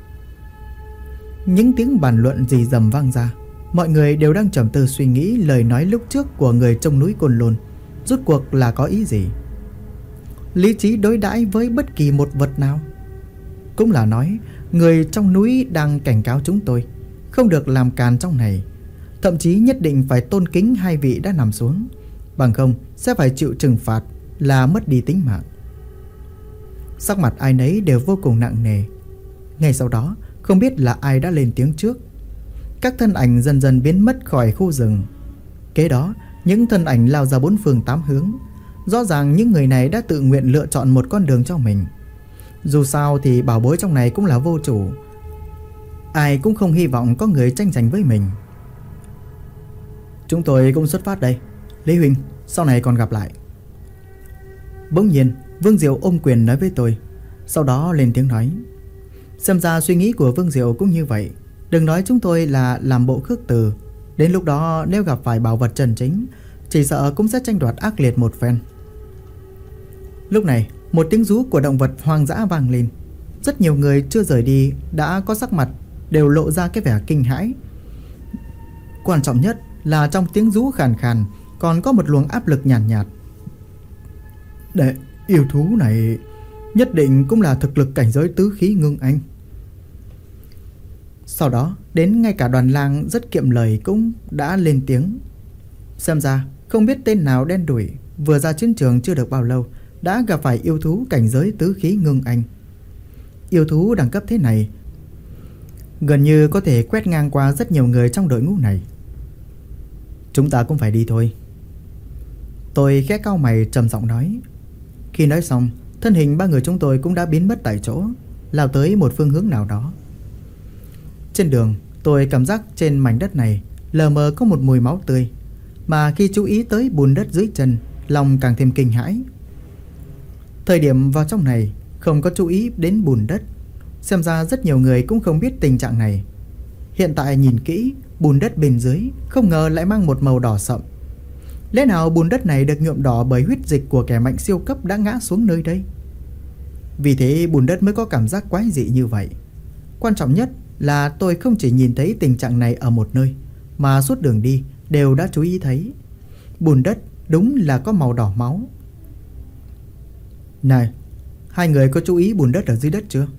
Những tiếng bàn luận rì rầm vang ra. Mọi người đều đang trầm tư suy nghĩ lời nói lúc trước của người trong núi Côn Lôn rốt cuộc là có ý gì. Lý trí đối đãi với bất kỳ một vật nào. Cũng là nói người trong núi đang cảnh cáo chúng tôi không được làm càn trong này, thậm chí nhất định phải tôn kính hai vị đã nằm xuống, bằng không sẽ phải chịu trừng phạt, là mất đi tính mạng. Sắc mặt ai nấy đều vô cùng nặng nề. Ngay sau đó, không biết là ai đã lên tiếng trước. Các thân ảnh dần dần biến mất khỏi khu rừng. Kế đó, những thân ảnh lao ra bốn phương tám hướng. Rõ ràng những người này đã tự nguyện lựa chọn một con đường cho mình. Dù sao thì bảo bối trong này cũng là vô chủ. Ai cũng không hy vọng có người tranh giành với mình. Chúng tôi cũng xuất phát đây. Lý huynh, sau này còn gặp lại. Bỗng nhiên Vương Diệu ôm quyền nói với tôi. Sau đó lên tiếng nói. Xem ra suy nghĩ của Vương Diệu cũng như vậy. Đừng nói chúng tôi là làm bộ khước từ. Đến lúc đó nếu gặp phải bảo vật chân chính, chỉ sợ cũng sẽ tranh đoạt ác liệt một phen. Lúc này một tiếng rú của động vật hoang dã vang lên. Rất nhiều người chưa rời đi đã có sắc mặt đều lộ ra cái vẻ kinh hãi. Quan trọng nhất là trong tiếng rú khàn khàn còn có một luồng áp lực nhàn nhạt. Để yêu thú này nhất định cũng là thực lực cảnh giới tứ khí ngưng anh. Sau đó đến ngay cả đoàn lang rất kiệm lời cũng đã lên tiếng. Xem ra không biết tên nào đen đủi vừa ra chiến trường chưa được bao lâu đã gặp phải yêu thú cảnh giới tứ khí ngưng anh. Yêu thú đẳng cấp thế này gần như có thể quét ngang qua rất nhiều người trong đội ngũ này. Chúng ta cũng phải đi thôi. Tôi khẽ cau mày trầm giọng nói. Khi nói xong, thân hình ba người chúng tôi cũng đã biến mất tại chỗ, lao tới một phương hướng nào đó. Trên đường, tôi cảm giác trên mảnh đất này lờ mờ có một mùi máu tươi, mà khi chú ý tới bùn đất dưới chân, lòng càng thêm kinh hãi. Thời điểm vào trong này không có chú ý đến bùn đất, xem ra rất nhiều người cũng không biết tình trạng này. Hiện tại nhìn kỹ, bùn đất bên dưới không ngờ lại mang một màu đỏ sậm. Lẽ nào bùn đất này được nhuộm đỏ bởi huyết dịch của kẻ mạnh siêu cấp đã ngã xuống nơi đây? Vì thế bùn đất mới có cảm giác quái dị như vậy. Quan trọng nhất là tôi không chỉ nhìn thấy tình trạng này ở một nơi, mà suốt đường đi đều đã chú ý thấy. Bùn đất đúng là có màu đỏ máu. Này, hai người có chú ý bùn đất ở dưới đất chưa?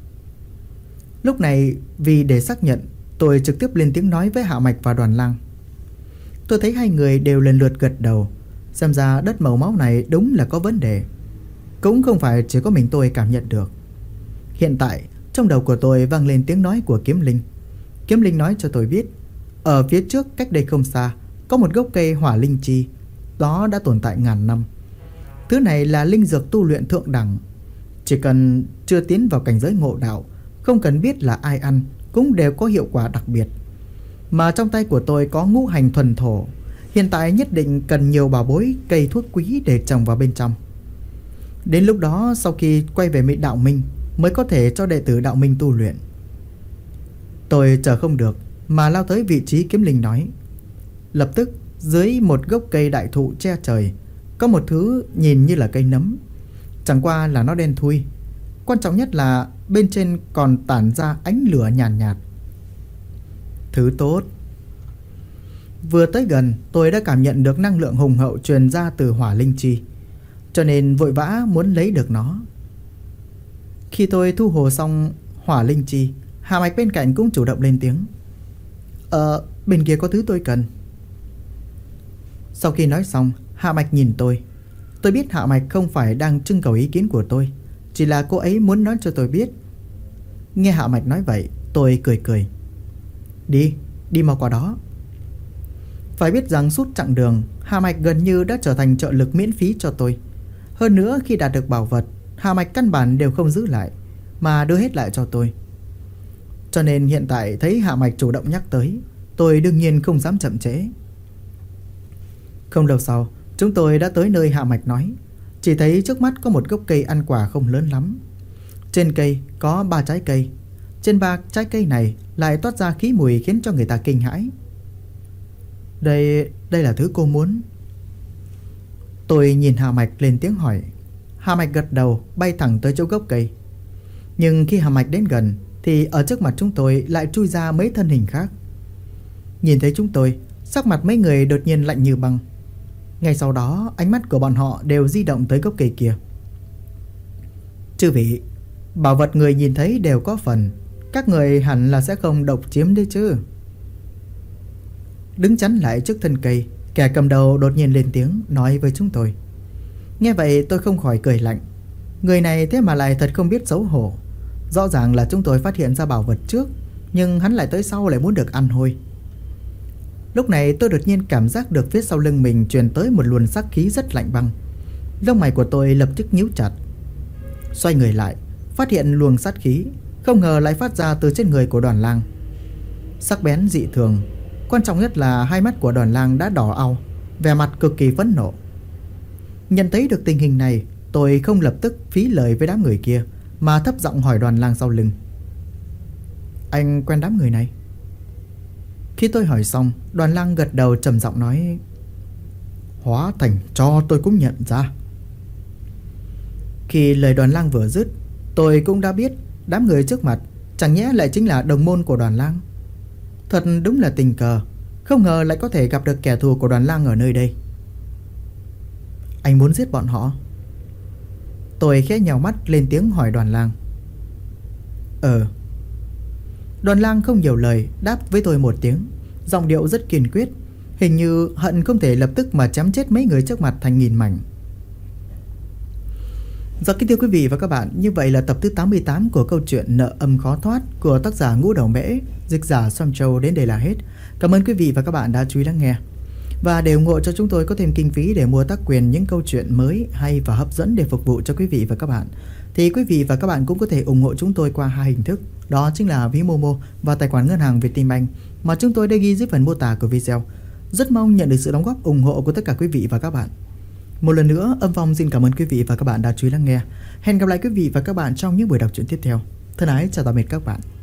Lúc này vì để xác nhận, tôi trực tiếp lên tiếng nói với Hạ Mạch và Đoàn Lang. Tôi thấy hai người đều lần lượt gật đầu. Xem ra đất màu máu này đúng là có vấn đề. Cũng không phải chỉ có mình tôi cảm nhận được. Hiện tại trong đầu của tôi vang lên tiếng nói của Kiếm Linh. Kiếm Linh nói cho tôi biết, ở phía trước cách đây không xa có một gốc cây hỏa linh chi. Đó đã tồn tại ngàn năm. Thứ này là linh dược tu luyện thượng đẳng. Chỉ cần chưa tiến vào cảnh giới ngộ đạo, không cần biết là ai ăn, cũng đều có hiệu quả đặc biệt. Mà trong tay của tôi có ngũ hành thuần thổ. Hiện tại nhất định cần nhiều bảo bối cây thuốc quý để trồng vào bên trong. Đến lúc đó sau khi quay về đạo minh mới có thể cho đệ tử đạo minh tu luyện. Tôi chờ không được mà lao tới vị trí Kiếm Linh nói. Lập tức dưới một gốc cây đại thụ che trời có một thứ nhìn như là cây nấm. Chẳng qua là nó đen thui. Quan trọng nhất là bên trên còn tản ra ánh lửa nhàn nhạt. Thứ tốt. Vừa tới gần tôi đã cảm nhận được năng lượng hùng hậu truyền ra từ hỏa linh chi, cho nên vội vã muốn lấy được nó. Khi tôi thu hồi xong hỏa linh chi, Hạ Mạch bên cạnh cũng chủ động lên tiếng. Bên kia có thứ tôi cần. Sau khi nói xong, Hạ Mạch nhìn tôi. Tôi biết Hạ Mạch không phải đang trưng cầu ý kiến của tôi, chỉ là cô ấy muốn nói cho tôi biết. Nghe Hạ Mạch nói vậy, tôi cười cười. Đi mau qua đó. Phải biết rằng suốt chặng đường, Hạ Mạch gần như đã trở thành trợ lực miễn phí cho tôi. Hơn nữa khi đạt được bảo vật, Hạ Mạch căn bản đều không giữ lại, mà đưa hết lại cho tôi. Cho nên hiện tại thấy Hạ Mạch chủ động nhắc tới, tôi đương nhiên không dám chậm trễ. Không lâu sau, chúng tôi đã tới nơi Hạ Mạch nói. Chỉ thấy trước mắt có một gốc cây ăn quả không lớn lắm. Trên cây có 3 trái cây. Trên 3 trái cây này lại toát ra khí mùi khiến cho người ta kinh hãi. Đây là thứ cô muốn? Tôi nhìn Hạ Mạch lên tiếng hỏi. Hạ Mạch gật đầu bay thẳng tới chỗ gốc cây. Nhưng khi Hạ Mạch đến gần thì ở trước mặt chúng tôi lại chui ra mấy thân hình khác. Nhìn thấy chúng tôi, sắc mặt mấy người đột nhiên lạnh như băng. Ngay sau đó ánh mắt của bọn họ đều di động tới gốc cây kia. Chư vị, bảo vật người nhìn thấy đều có phần, các người hẳn là sẽ không độc chiếm đấy chứ? Đứng chắn lại trước thân cây, kẻ cầm đầu đột nhiên lên tiếng nói với chúng tôi. Nghe vậy tôi không khỏi cười lạnh. Người này thế mà lại thật không biết xấu hổ. Rõ ràng là chúng tôi phát hiện ra bảo vật trước, nhưng hắn lại tới sau lại muốn được ăn hôi. Lúc này tôi đột nhiên cảm giác được phía sau lưng mình truyền tới một luồng sát khí rất lạnh băng. Lông mày của tôi lập tức nhíu chặt. Xoay người lại, phát hiện luồng sát khí không ngờ lại phát ra từ trên người của Đoàn Lang. Sắc bén dị thường, quan trọng nhất là hai mắt của Đoàn Lang đã đỏ au, vẻ mặt cực kỳ phẫn nộ. Nhận thấy được tình hình này, tôi không lập tức phí lời với đám người kia, mà thấp giọng hỏi Đoàn Lang sau lưng. Anh quen đám người này? Khi tôi hỏi xong, Đoàn Lang gật đầu trầm giọng nói: Hóa thành cho tôi cũng nhận ra. Khi lời Đoàn Lang vừa dứt, tôi cũng đã biết đám người trước mặt chẳng nhẽ lại chính là đồng môn của Đoàn Lang. Thật đúng là tình cờ, không ngờ lại có thể gặp được kẻ thù của Đoàn Lang ở nơi đây. Anh muốn giết bọn họ? Tôi khẽ nhào mắt lên tiếng hỏi Đoàn Lang. Đoàn Lang không nhiều lời đáp với tôi một tiếng, giọng điệu rất kiên quyết, hình như hận không thể lập tức mà chém chết mấy người trước mặt thành nghìn mảnh. Rồi, kính thưa quý vị và các bạn, như vậy là tập thứ 88 của câu chuyện Nợ Âm Khó Thoát của tác giả Ngũ Đầu Mễ, dịch giả Som Châu đến đây là hết. Cảm ơn quý vị và các bạn đã chú ý lắng nghe. Và để ủng hộ cho chúng tôi có thêm kinh phí để mua tác quyền những câu chuyện mới hay và hấp dẫn để phục vụ cho quý vị và các bạn, thì quý vị và các bạn cũng có thể ủng hộ chúng tôi qua hai hình thức, đó chính là ví Momo và tài khoản ngân hàng Vietinbank mà chúng tôi đã ghi dưới phần mô tả của video. Rất mong nhận được sự đóng góp ủng hộ của tất cả quý vị và các bạn. Một lần nữa, Âm Phong xin cảm ơn quý vị và các bạn đã chú ý lắng nghe. Hẹn gặp lại quý vị và các bạn trong những buổi đọc truyện tiếp theo. Thân ái chào tạm biệt các bạn.